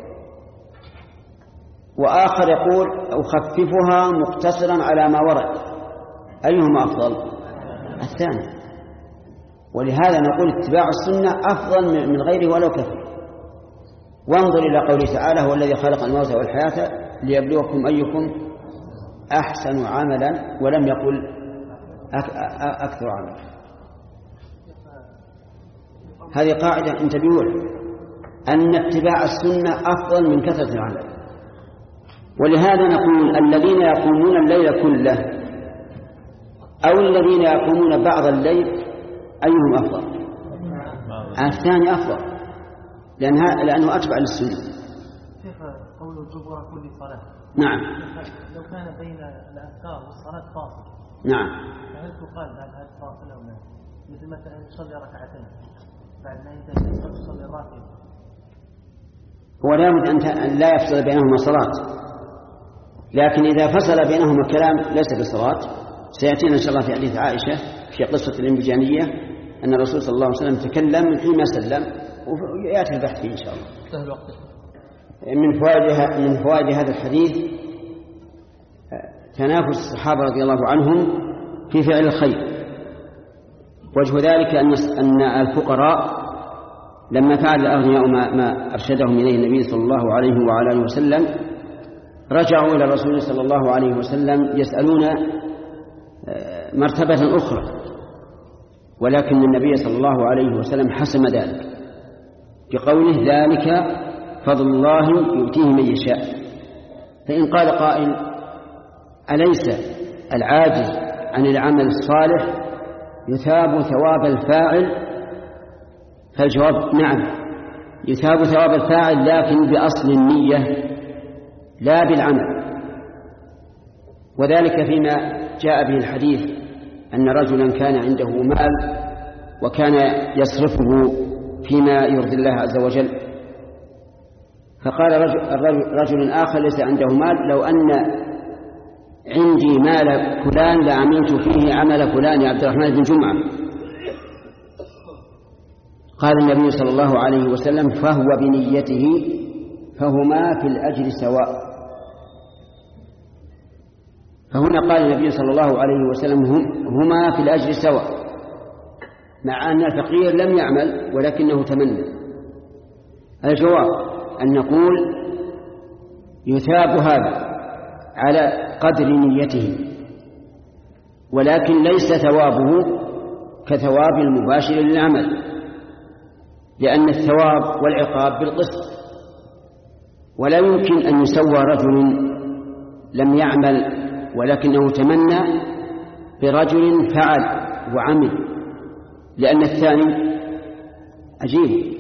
وآخر يقول أخففها مقتصرا على ما ورد، أيهما أفضل؟ الثاني. ولهذا نقول اتباع السنة أفضل من غيره ولو كثر. وانظر إلى قوله تعالى هو الذي خلق الموت والحياة ليبلوكم أيكم أحسن عملا، ولم يقل أكثر عملا. هذه قاعدة انتبهوا أن اتباع السنة أفضل من كثرة العمل. ولهذا نقول الذين يقومون الليل كله أو الذين يقومون بعض الليل أيهم أفضل؟ الثاني أفضل، لأنها لأنه أتبع للسنة. كيف قول الجبر كل صلاة؟ نعم. لو كان بين الأذكار والصلاة فاصل. نعم. فهل تقال هل هذا فاصل أو لا؟ مثل مثلا يصلي ركعتين بعد ما ينتهي يصلي الراتب. هو لابد أن لا يفصل بينهما صلاة، لكن إذا فصل بينهما كلام ليس بصلاة. سيأتينا إن شاء الله في حديث عائشة في قصة الانبجانية أن الرسول صلى الله عليه وسلم تكلم حين سلم، ويأتي البحث فيه إن شاء الله. من فوائد من فوائد هذا الحديث تنافس الصحابة رضي الله عنهم في فعل الخير. وجه ذلك أن الفقراء لما فعل الأغنياء ما أرشدهم إليه النبي صلى الله عليه وعلى آله وسلم رجعوا إلى الرسول صلى الله عليه وسلم يسألون مرتبة أخرى، ولكن النبي صلى الله عليه وسلم حسم ذلك بقوله ذلك فضل الله يؤتيه من يشاء. فإن قال قائل أليس العاجز عن العمل الصالح يثاب ثواب الفاعل؟ فالجواب نعم، يثاب ثواب الفاعل لكن بأصل النية لا بالعمل. وذلك فيما جاء به الحديث أن رجلا كان عنده مال وكان يصرفه فيما يرضي الله عز وجل، فقال رجل, رجل آخر ليس عنده مال لو أن عندي مال فلان لعملت فيه عمل فلان يا عبد الرحمن بن جمعة. قال النبي صلى الله عليه وسلم فهو بنيته فهما في الأجر سواء. فهنا قال النبي صلى الله عليه وسلم هما في الأجر سواء، مع أن الفقير لم يعمل ولكنه تمنى. الجواب أن نقول يثاب هذا على قدر نيته، ولكن ليس ثوابه كثواب المباشر للعمل، لأن الثواب والعقاب بالقسط، ولا يمكن أن يسوى رجل لم يعمل ولكنه تمنى برجل فعل وعمل، لأن الثاني عجيب،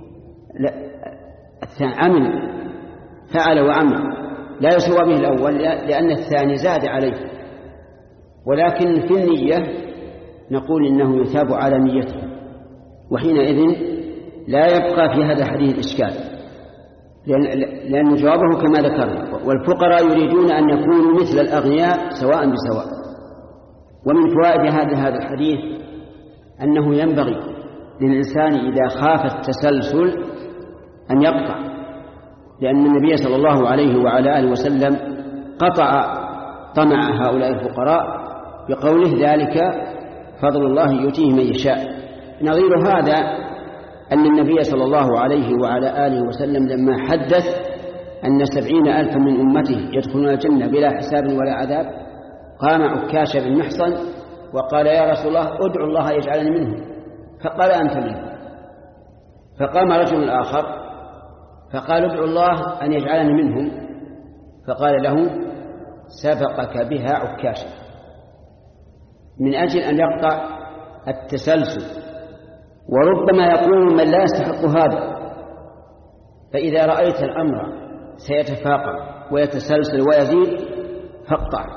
الثاني عمل فعل وعمل لا يسوى به الأول لأن الثاني زاد عليه. ولكن في النية نقول إنه يثاب على نيته، وحينئذ لا يبقى في هذا الحديث إشكال، لأن جوابه كما ذكرنا. والفقراء يريدون أن يكونوا مثل الأغنياء سواء بسواء. ومن فوائد هذا هذا الحديث أنه ينبغي للإنسان إذا خاف التسلسل أن يقطع، لأن النبي صلى الله عليه وعلى آله وسلم قطع طمع هؤلاء الفقراء بقوله ذلك فضل الله يؤتيه من يشاء. نظير هذا أن النبي صلى الله عليه وعلى آله وسلم لما حدث أن سبعين ألفا من أمته يدخلون الجنة بلا حساب ولا عذاب قام عكاش بن محصن وقال يا رسول الله ادعو الله يجعلني منهم، فقال أنت منهم. فقام رجل آخر فقال ادعو الله أن يجعلني منهم، فقال له سبقك بها عكاشا، من أجل أن يقطع التسلسل. وربما يقول من لا يستحق هذا، فإذا رأيت الأمر سيتفاقم ويتسلسل ويزيد فاقطع،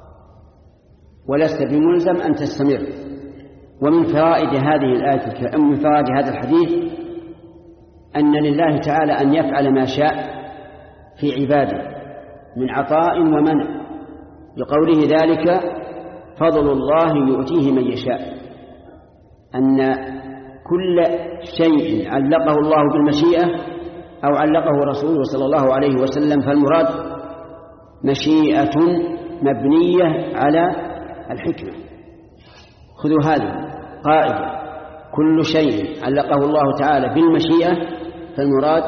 ولست بملزم أن تستمر. ومن فوائد هذه الآية من فوائد هذا الحديث أن لله تعالى أن يفعل ما شاء في عباده من عطاء ومنع، بقوله ذلك فضل الله يؤتيه من يشاء، أن كل شيء علقه الله بالمشيئة أو علقه رسوله صلى الله عليه وسلم فالمراد مشيئة مبنية على الحكمة. خذوا هذه قاعدة، كل شيء علقه الله تعالى بالمشيئة فالمراد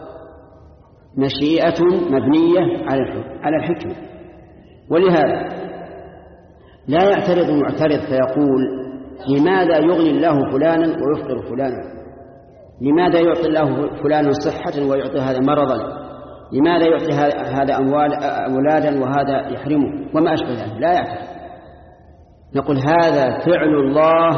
مشيئة مبنية على الحكمة. ولهذا لا يعترض معترض فيقول لماذا يغني الله فلانا ويفقر فلانا؟ لماذا يعطي الله فلانا صحة ويعطي هذا مرضا؟ لماذا يعطي هذا أموال أولادا وهذا يحرمه؟ وما أشبه ذلك. لا يعترض، نقول هذا فعل الله،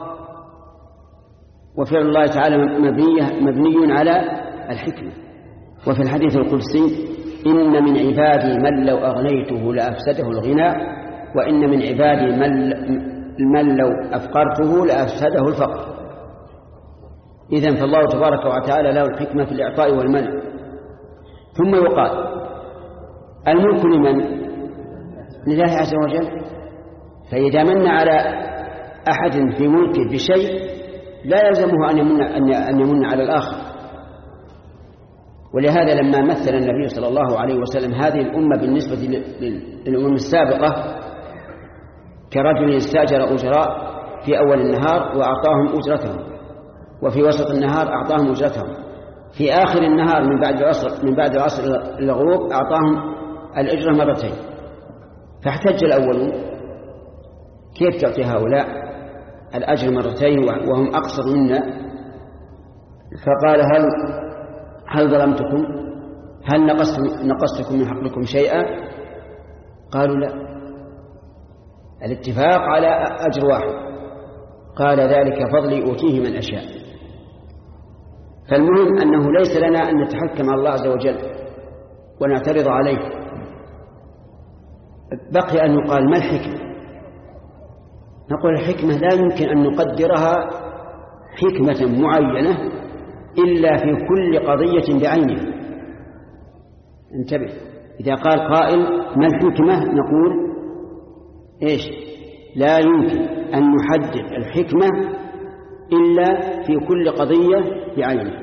وفعل الله تعالى مبني, مبني على الحكمة. وفي الحديث القدسي إن من عبادي من لو أغنيته لأفسده الغنى، وإن من عبادي من المال لو أفقرته لأفسده الفقر. إذن فالله تبارك وتعالى له الحكمة في الإعطاء والمنع. ثم يقال الملك لمن؟ لله عز وجل. فإذا من على أحد في ملكه بشيء لا يلزمه أن يمن, أن يمن على الآخر. ولهذا لما مثل النبي صلى الله عليه وسلم هذه الأمة بالنسبة للأمم السابقة كرجل استأجر أجراء في أول النهار وأعطاهم أجرتهم، وفي وسط النهار أعطاهم أجرتهم، في آخر النهار من بعد العصر من بعد العصر إلى الغروب أعطاهم الأجرة مرتين. فاحتج الأولون كيف تعطي هؤلاء الأجر مرتين وهم أقصر منا؟ فقال هل هل ظلمتكم؟ هل نقصتكم من حقكم شيئا؟ قالوا لا، الاتفاق على أجر واحد. قال ذلك فضلي أوتيه من أشاء. فالمهم أنه ليس لنا أن نتحكم على الله عز وجل ونعترض عليه. بقي أن يقال ما الحكمة؟ نقول الحكمة لا يمكن أن نقدرها حكمة معينة إلا في كل قضية بعينها. انتبه، إذا قال قائل ما الحكمة نقول إيش؟ لا يمكن أن نحدد الحكمة إلا في كل قضية بعينها.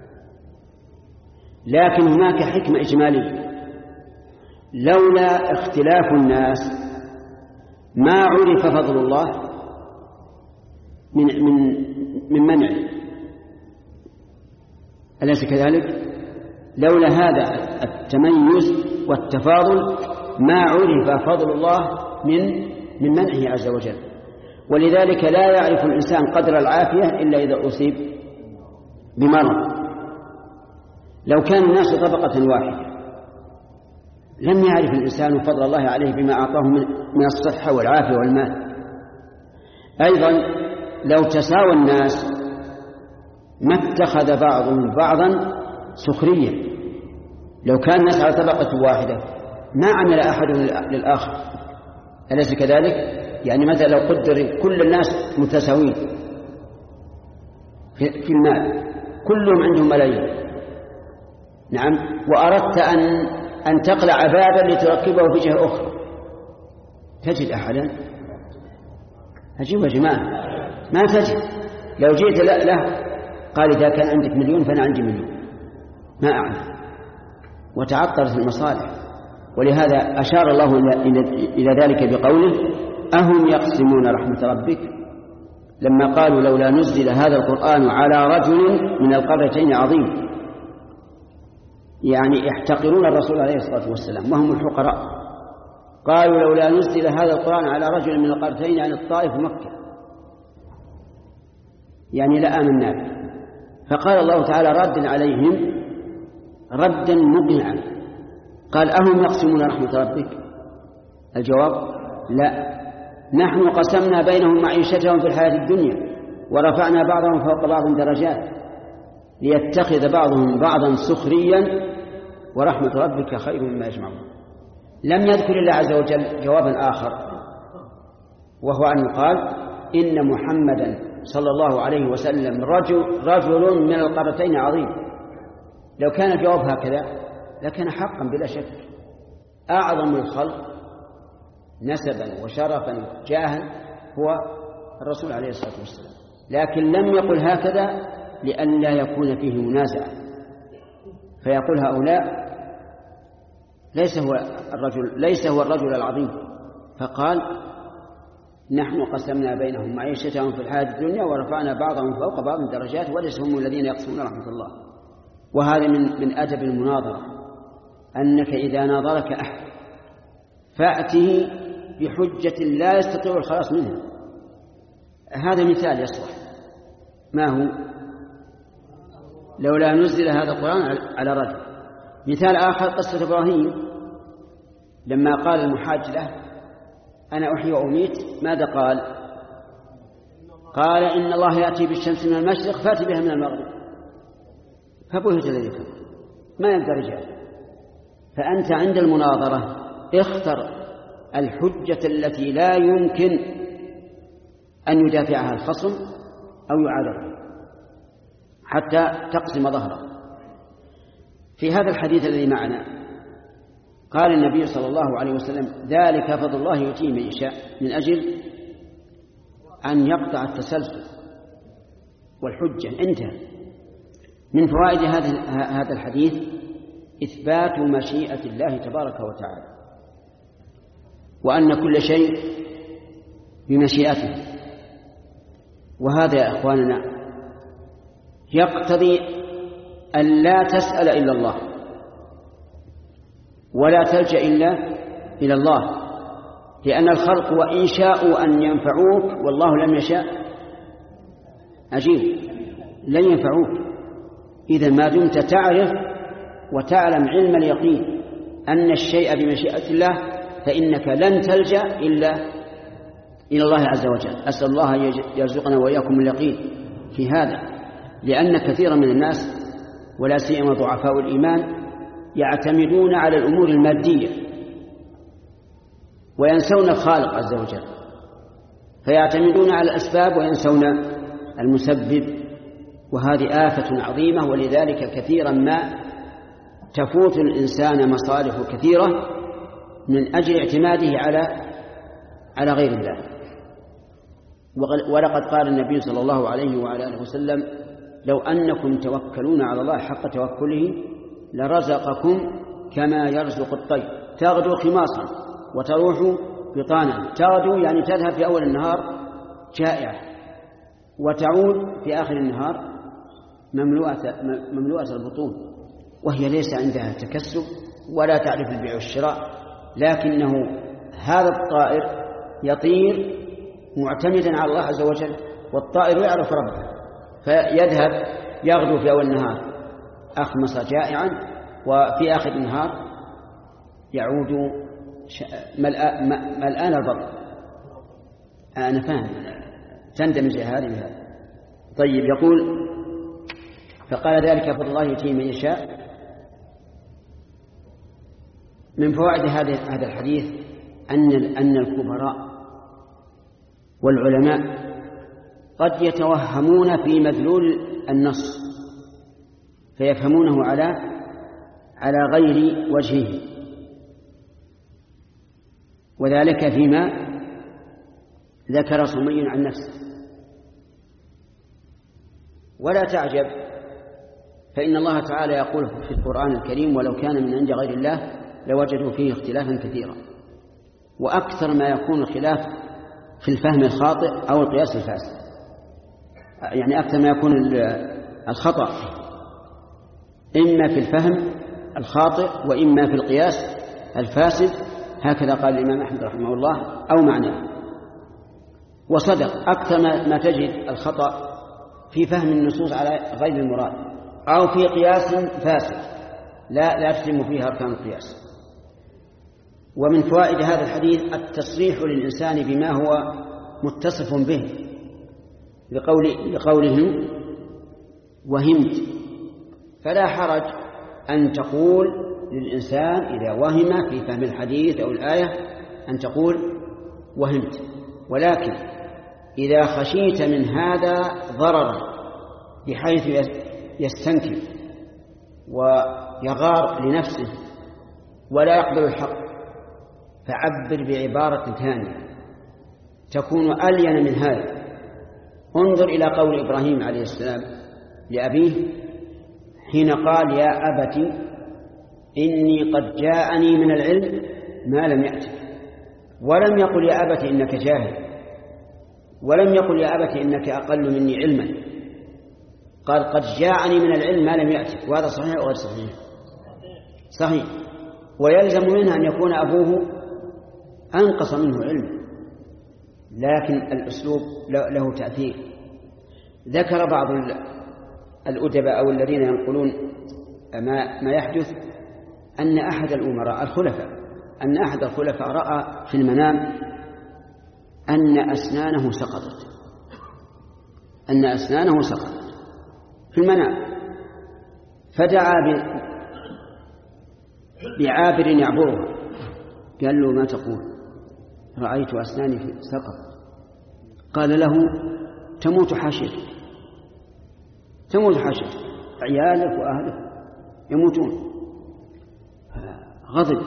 لكن هناك حكمة إجمالية، لولا اختلاف الناس ما عرف فضل الله من من من منعه، أليس كذلك؟ لولا هذا التميز والتفاضل ما عرف فضل الله من من منعه عز وجل. ولذلك لا يعرف الإنسان قدر العافية إلا إذا أصيب بمرض. لو كان الناس طبقة واحدة لم يعرف الإنسان فضل الله عليه بما أعطاه من الصحة والعافية والمال. أيضا لو تساوى الناس ما اتخذ بعضهم بعضا سخريا. لو كان الناس على طبقة واحدة ما عمل أحد للآخر، أليس كذلك؟ يعني مثلا لو قدر كل الناس متساوين في المال، كلهم عندهم ملايين، نعم، وأردت أن أن تقلع بابا لتركبه في جهة أخرى، تجد أحدا؟ أجيب يا جماعة، ما تجد. لو جئت له قال إذا كان عندك مليون فأنا عندي مليون، ما أعرف، وتعطلت المصالح. ولهذا أشار الله إلى ذلك بقوله أهم يقسمون رحمة ربك، لما قالوا لولا نزل هذا القرآن على رجل من القريتين عظيم، يعني يحتقرون الرسول عليه الصلاة والسلام وهم الفقراء. قالوا لولا نزل هذا القرآن على رجل من القريتين عن الطائف ومكة، يعني لآمنا به. فقال الله تعالى ردا عليهم ردا مقنعا، قال أهم يقسمون رحمة ربك؟ الجواب لا، نحن قسمنا بينهم معيشتهم في الحياة الدنيا ورفعنا بعضهم فوق بعض درجات ليتخذ بعضهم بعضا سخريا ورحمة ربك خير مما يجمعون. لم يذكر الله عز وجل جوابا آخر، وهو أن يقال إن محمدا صلى الله عليه وسلم رجل, رجل من القرتين عظيم. لو كان الجواب هكذا لكان حقا بلا شك أعظم الخلق نسبا وشرفا جاها هو الرسول عليه الصلاة والسلام، لكن لم يقل هكذا لئلا يكون فيه منازعة، فيقول هؤلاء ليس هو الرجل ليس هو الرجل العظيم، فقال نحن قسمنا بينهم معيشتهم في الحياة الدنيا ورفعنا بعضهم فوق بعض درجات وليس هم الذين يقسمون رحمة الله. وهذا من من أدب المناظرة، أنك إذا ناظرك أحد فأته بحجة لا يستطيع الخلاص منها. هذا مثال يصلح، ما هو؟ لولا نزل هذا القرآن على رجل. مثال آخر قصة إبراهيم لما قال المحاج له أنا أحيي وأميت، ماذا قال؟ قال إن الله يأتي بالشمس من المشرق فأتي بها من المغرب، فبهت الذي كفر ما يقدر رجال. فأنت عند المناظرة اختر الحجة التي لا يمكن أن يدافعها الخصم أو يعارضه حتى تقسم ظهره. في هذا الحديث الذي معنا قال النبي صلى الله عليه وسلم: ذلك فضل الله يؤتيه من يشاء، من أجل أن يقطع التسلسل والحجة. انتهى. من فوائد هذا الحديث إثبات مشيئة الله تبارك وتعالى، وأن كل شيء بمشيئته. وهذا يا إخواننا يقتضي أن لا تسأل إلا الله ولا تلجأ إلا إلى الله، لأن الخلق وإن شاءوا أن ينفعوك والله لم يشاء أجيب لن ينفعوك. إذا ما دمت تعرف وتعلم علم اليقين أن الشيء بمشيئة الله فإنك لن تلجأ إلا إلى الله عز وجل. أسأل الله يرزقنا وإياكم اليقين في هذا، لأن كثيرا من الناس ولا سيما ضعفاء الإيمان يعتمدون على الأمور المادية وينسون الخالق عز وجل، فيعتمدون على الأسباب وينسون المسبب، وهذه آفة عظيمة. ولذلك كثيرا ما تفوت الإنسان مصالح كثيرة من أجل اعتماده على على غير الله. ولقد قال النبي صلى الله عليه وعلى آله وسلم: لو أنكم توكلون على الله حق توكله لرزقكم كما يرزق الطير تغدو خماصا وتروح بطانا. تغدو يعني تذهب في أول النهار جائعة وتعود في آخر النهار مملوءة, مملوءة البطون، وهي ليس عندها تكسب ولا تعرف البيع والشراء، لكنه هذا الطائر يطير معتمدا على الله عز وجل، والطائر يعرف ربه، فيذهب يغدو في أول النهار أخمص جائعا، وفي آخر النهار يعود ملآن البطن. أنا فاهم تندمج هذه بهذا. طيب، يقول: فقال ذلك فضل الله يؤتيه من يشاء. من فوائد هذا الحديث أن أن الكبراء والعلماء قد يتوهمون في مدلول النص فيفهمونه على على غير وجهه، وذلك فيما ذكر سمي عن نفسه. ولا تعجب، فإن الله تعالى يقول في القرآن الكريم: ولو كان من عند غير الله لوجدوا فيه اختلافا كثيرا. وأكثر ما يكون الخلاف في الفهم الخاطئ أو القياس الفاسد، يعني أكثر ما يكون الخطأ إما في الفهم الخاطئ وإما في القياس الفاسد، هكذا قال الإمام أحمد رحمه الله، أو معناه. وصدق، أكثر ما تجد الخطأ في فهم النصوص على غير المراد أو في قياس فاسد لا لا تتم فيها أركان القياس. ومن فوائد هذا الحديث التصريح للإنسان بما هو متصف به، لقول لقوله: وهمت. فلا حرج أن تقول للإنسان إذا وهم في فهم الحديث أو الآية أن تقول وهمت، ولكن إذا خشيت من هذا ضررا بحيث يستنكر ويغار لنفسه ولا يقبل الحق، فعبر بعبارة ثانية تكون ألين من هذا. انظر إلى قول إبراهيم عليه السلام لأبيه حين قال: يا أبت إني قد جاءني من العلم ما لم يأتك. ولم يقل يا أبت إنك جاهل، ولم يقل يا أبت إنك أقل مني علما، قال قد جاءني من العلم ما لم يأتك. وهذا صحيح أو غير صحيح؟ صحيح. ويلزم منها أن يكون أبوه أنقص منه علما، لكن الأسلوب له تأثير. ذكر بعض الأدباء أو الذين ينقلون ما, ما يحدث أن أحد الأمراء الخلفاء أن أحد الخلفاء رأى في المنام أن أسنانه سقطت أن أسنانه سقطت في المنام، فدعا بعابر يعبره، قال له: ما تقول؟ رأيت أسناني سقطت. قال له تموت حاشيتك، تموت حاشيتك، عيالك وأهلك يموتون. غضب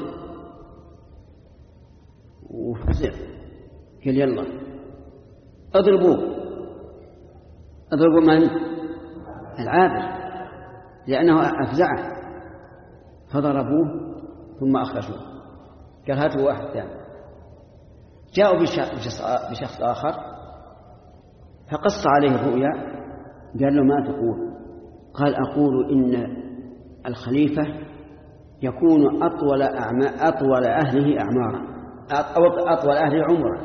وفزع، قال يلا اضربوه. اضربوا من؟ العابر، لأنه أفزعه، فضربوه ثم أخرجوه. قال هاتوا واحد ثاني. جاءوا بشخص آخر فقص عليه الرؤيا، قال له ما تقول؟ قال أقول إن الخليفة يكون أطول, أطول أهله أعمارا، أطول أهله عمرا.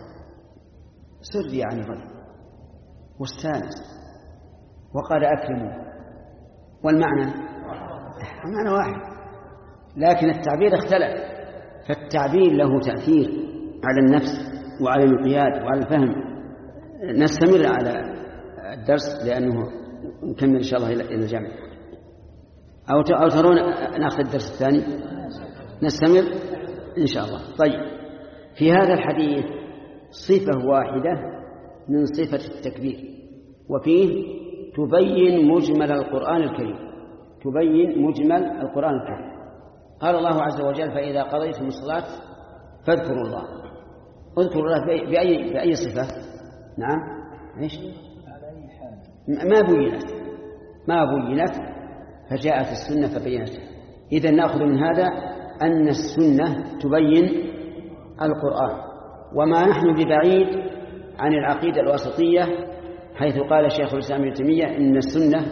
سر يعني غير واستانس وقال أكرموا، والمعنى معنى واحد، لكن التعبير اختلف. فالتعبير له تأثير على النفس وعلى الانقياد وعلى الفهم. نستمر على الدرس لأنه نكمل إن شاء الله إلى الجامعة، أو ترون نأخذ الدرس الثاني؟ نستمر إن شاء الله. طيب، في هذا الحديث صفة واحدة من صفة التكبير، وفيه تبين مجمل القرآن الكريم، تبين مجمل القرآن الكريم. قال الله عز وجل فإذا قضيتم الصلاة فاذكروا الله. اذكروا الله بأي, بأي صفة؟ نعم، إيش؟ ما بينت ما بينت فجاءت السنة فبينت. إذن نأخذ من هذا أن السنة تبين القرآن، وما نحن ببعيد عن العقيدة الوسطية حيث قال شيخ الإسلام ابن تيمية إن السنة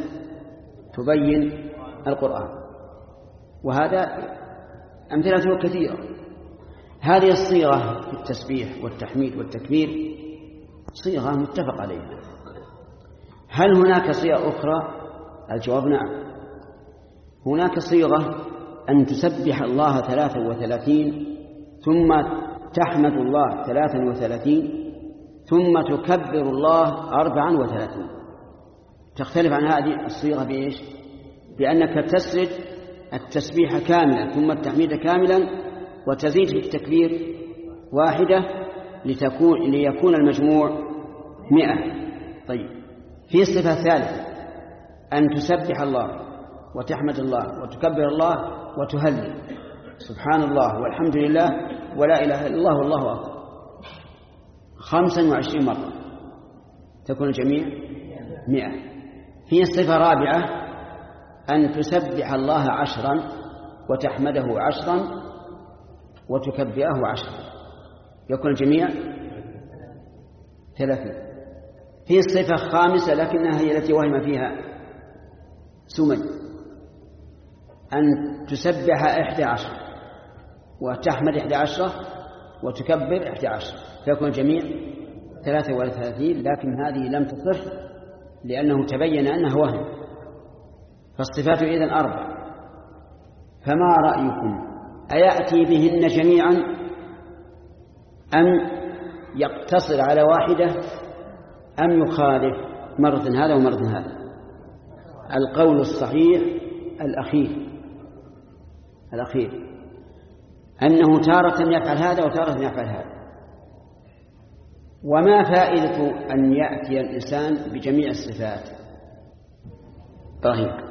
تبين القرآن، وهذا أمثلته كثيرة. هذه الصيغة في التسبيح والتحميد والتكبير صيغة متفق عليها. هل هناك صيغة أخرى؟ الجواب نعم، هناك صيغة أن تسبح الله ثلاثا وثلاثين، ثم تحمد الله ثلاثا وثلاثين، ثم تكبر الله أربعا وثلاثين. تختلف عن هذه الصيغة بإيش؟ بأنك تسرد التسبيح كاملا ثم التحميد كاملا، وتزيد في التكبير واحدة لتكون ليكون المجموع مئة. طيب، في الصفة الثالثة أن تسبح الله وتحمد الله وتكبر الله وتهلل سبحان الله والحمد لله ولا إله إلا الله والله أكبر خمسا وعشرين مرة، تكون الجميع مئة. في الصفة الرابعة أن تسبح الله عشرا وتحمده عشرا وتكبره عشرا، يكون الجميع ثلاثين. في الصفة الخامسة لكنها هي التي وهم فيها سمي، أن تسبح إحدى عشر وتحمد إحدى عشرة وتكبر إحدى عشر، فيكون الجميع ثلاثة وثلاثين. لكن هذه لم تصح لأنه تبين أنها وهم. فالصفات إذن أربع، فما رأيكم؟ أيأتي بهن جميعا أم يقتصر على واحدة أم يخالف مرة هذا ومرة هذا؟ القول الصحيح الأخير الأخير أنه تارة يفعل هذا وتارة يفعل هذا. وما فائدة أن يأتي الإنسان بجميع الصفات؟ طيب،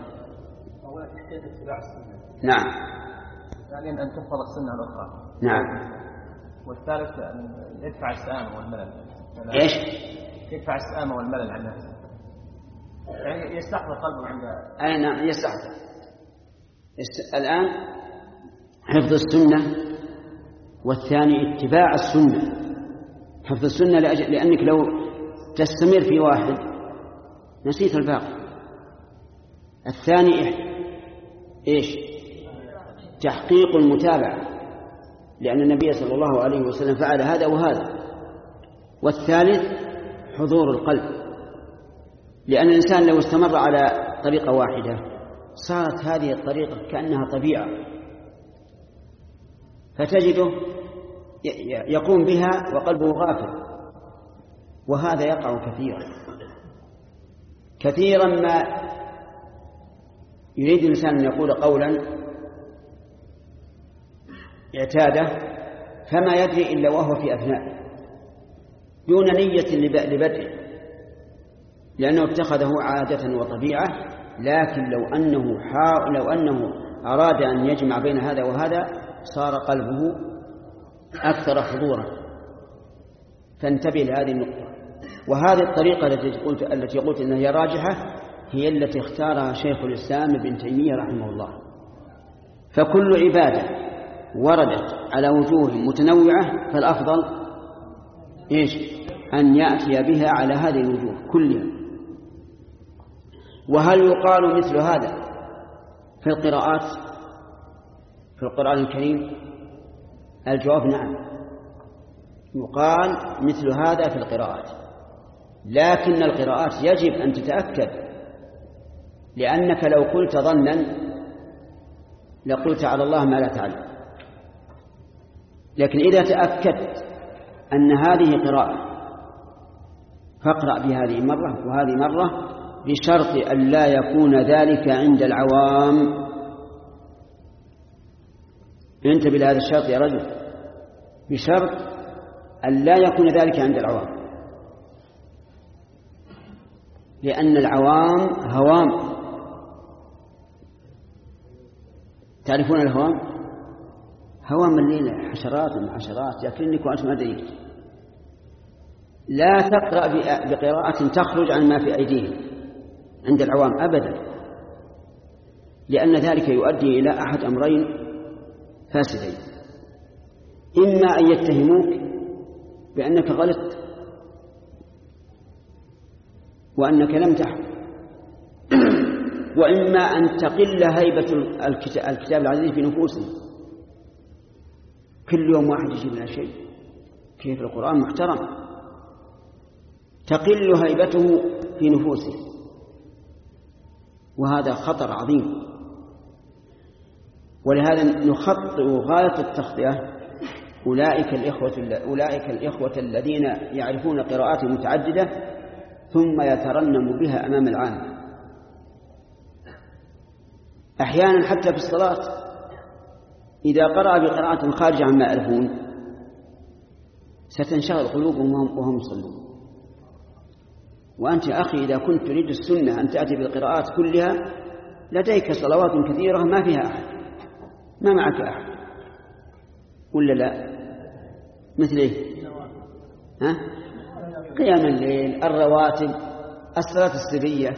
نعم، ثانيا أن تحفظ السنة الأخرى، نعم، والثالث أن يدفع السآمة والملل. إيش؟ يدفع السآمة والملل عن نفسه، يعني يستحضر قلبه عند أي نعم يستحضر. است... الآن حفظ السنة، والثاني اتباع السنة. حفظ السنة لأجل... لأنك لو تستمر في واحد نسيت الباقي. الثاني إيش؟ تحقيق المتابعة، لأن النبي صلى الله عليه وسلم فعل هذا وهذا. والثالث حضور القلب، لأن الإنسان لو استمر على طريقة واحدة صارت هذه الطريقة كأنها طبيعة، فتجده يقوم بها وقلبه غافل. وهذا يقع كثيرا كثيرا ما يريد الإنسان أن يقول قولا اعتاده فما يدري إلا وهو في أثناء، دون نية لبدء، لأنه اتخذه عادة وطبيعة. لكن لو أنه لو أنه أراد أن يجمع بين هذا وهذا صار قلبه أكثر حضورا. فانتبه لهذه النقطة. وهذه الطريقة التي قلت التي قلت أنها هي راجحة هي التي اختارها شيخ الإسلام ابن تيمية رحمه الله. فكل عبادة وردت على وجوه متنوعة فالأفضل إيش؟ أن يأتي بها على هذه الوجوه كلها. وهل يقال مثل هذا في القراءات في القرآن الكريم؟ الجواب نعم، يقال مثل هذا في القراءات، لكن القراءات يجب أن تتأكد، لأنك لو قلت ظنا لقلت على الله ما لا تعلم. لكن إذا تأكدت أن هذه قراءة فاقرأ بهذه مرة وهذه مرة، بشرط أن لا يكون ذلك عند العوام. انتبه لهذا الشرط يا رجل، بشرط أن لا يكون ذلك عند العوام، لأن العوام هوام. تعرفون الهوام؟ هوام الليل حشرات وحشرات يأكلنك وأنت ما دريت. لا تقرأ بقراءة تخرج عن ما في أيديهم عند العوام أبدا، لأن ذلك يؤدي إلى أحد أمرين فاسدين: إما أن يتهموك بأنك غلطت وأنك لم تحفظ، وإما أن تقل هيبة الكتاب العزيز في نفوسهم. كل يوم واحد يجيب لنا شيء، كيف القرآن محترم، تقل هيبته في نفوسهم، وهذا خطر عظيم. ولهذا نخطئ غاية التخطئة أولئك الإخوة, أولئك الإخوة الذين يعرفون قراءات متعددة ثم يترنم بها أمام العامة. أحيانا حتى في الصلاة إذا قرأ بقراءة خارجة عما يعرفون ستنشغل قلوبهم وهم يصلون. وأنت يا أخي إذا كنت تريد السنة أن تأتي بالقراءات كلها لديك صلوات كثيرة ما فيها أحد، ما معك أحد ولا لا؟ مثل إيه؟ ها؟ قيام الليل، الرواتب، الصلاة السرية.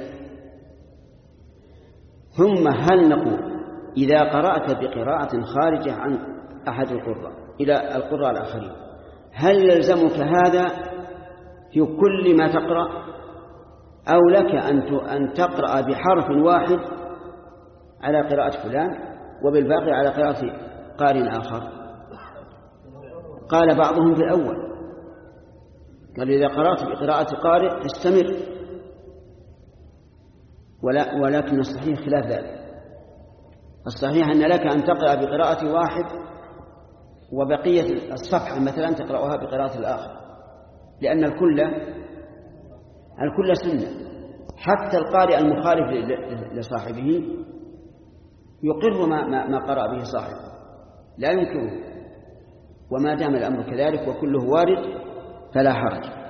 ثم هل نقول إذا قرأت بقراءة خارجة عن أحد القراء إلى القراء الآخرين هل يلزمك هذا في كل ما تقرأ، أو لك أن تقرأ بحرف واحد على قراءة فلان وبالباقي على قراءة قارئ آخر؟ قال بعضهم في الأول، قال إذا قرأت بقراءة قارئ استمر، ولا ولكن الصحيح خلاف ذلك. الصحيح أن لك أن تقرأ بقراءة واحد وبقية الصفحة مثلا تقرأها بقراءة الآخر، لأن الكل الكل سنة. حتى القارئ المخالف لصاحبه يقر ما, ما, ما قرأ به صاحبه لا ينكره، وما دام الأمر كذلك وكله وارد فلا حرج.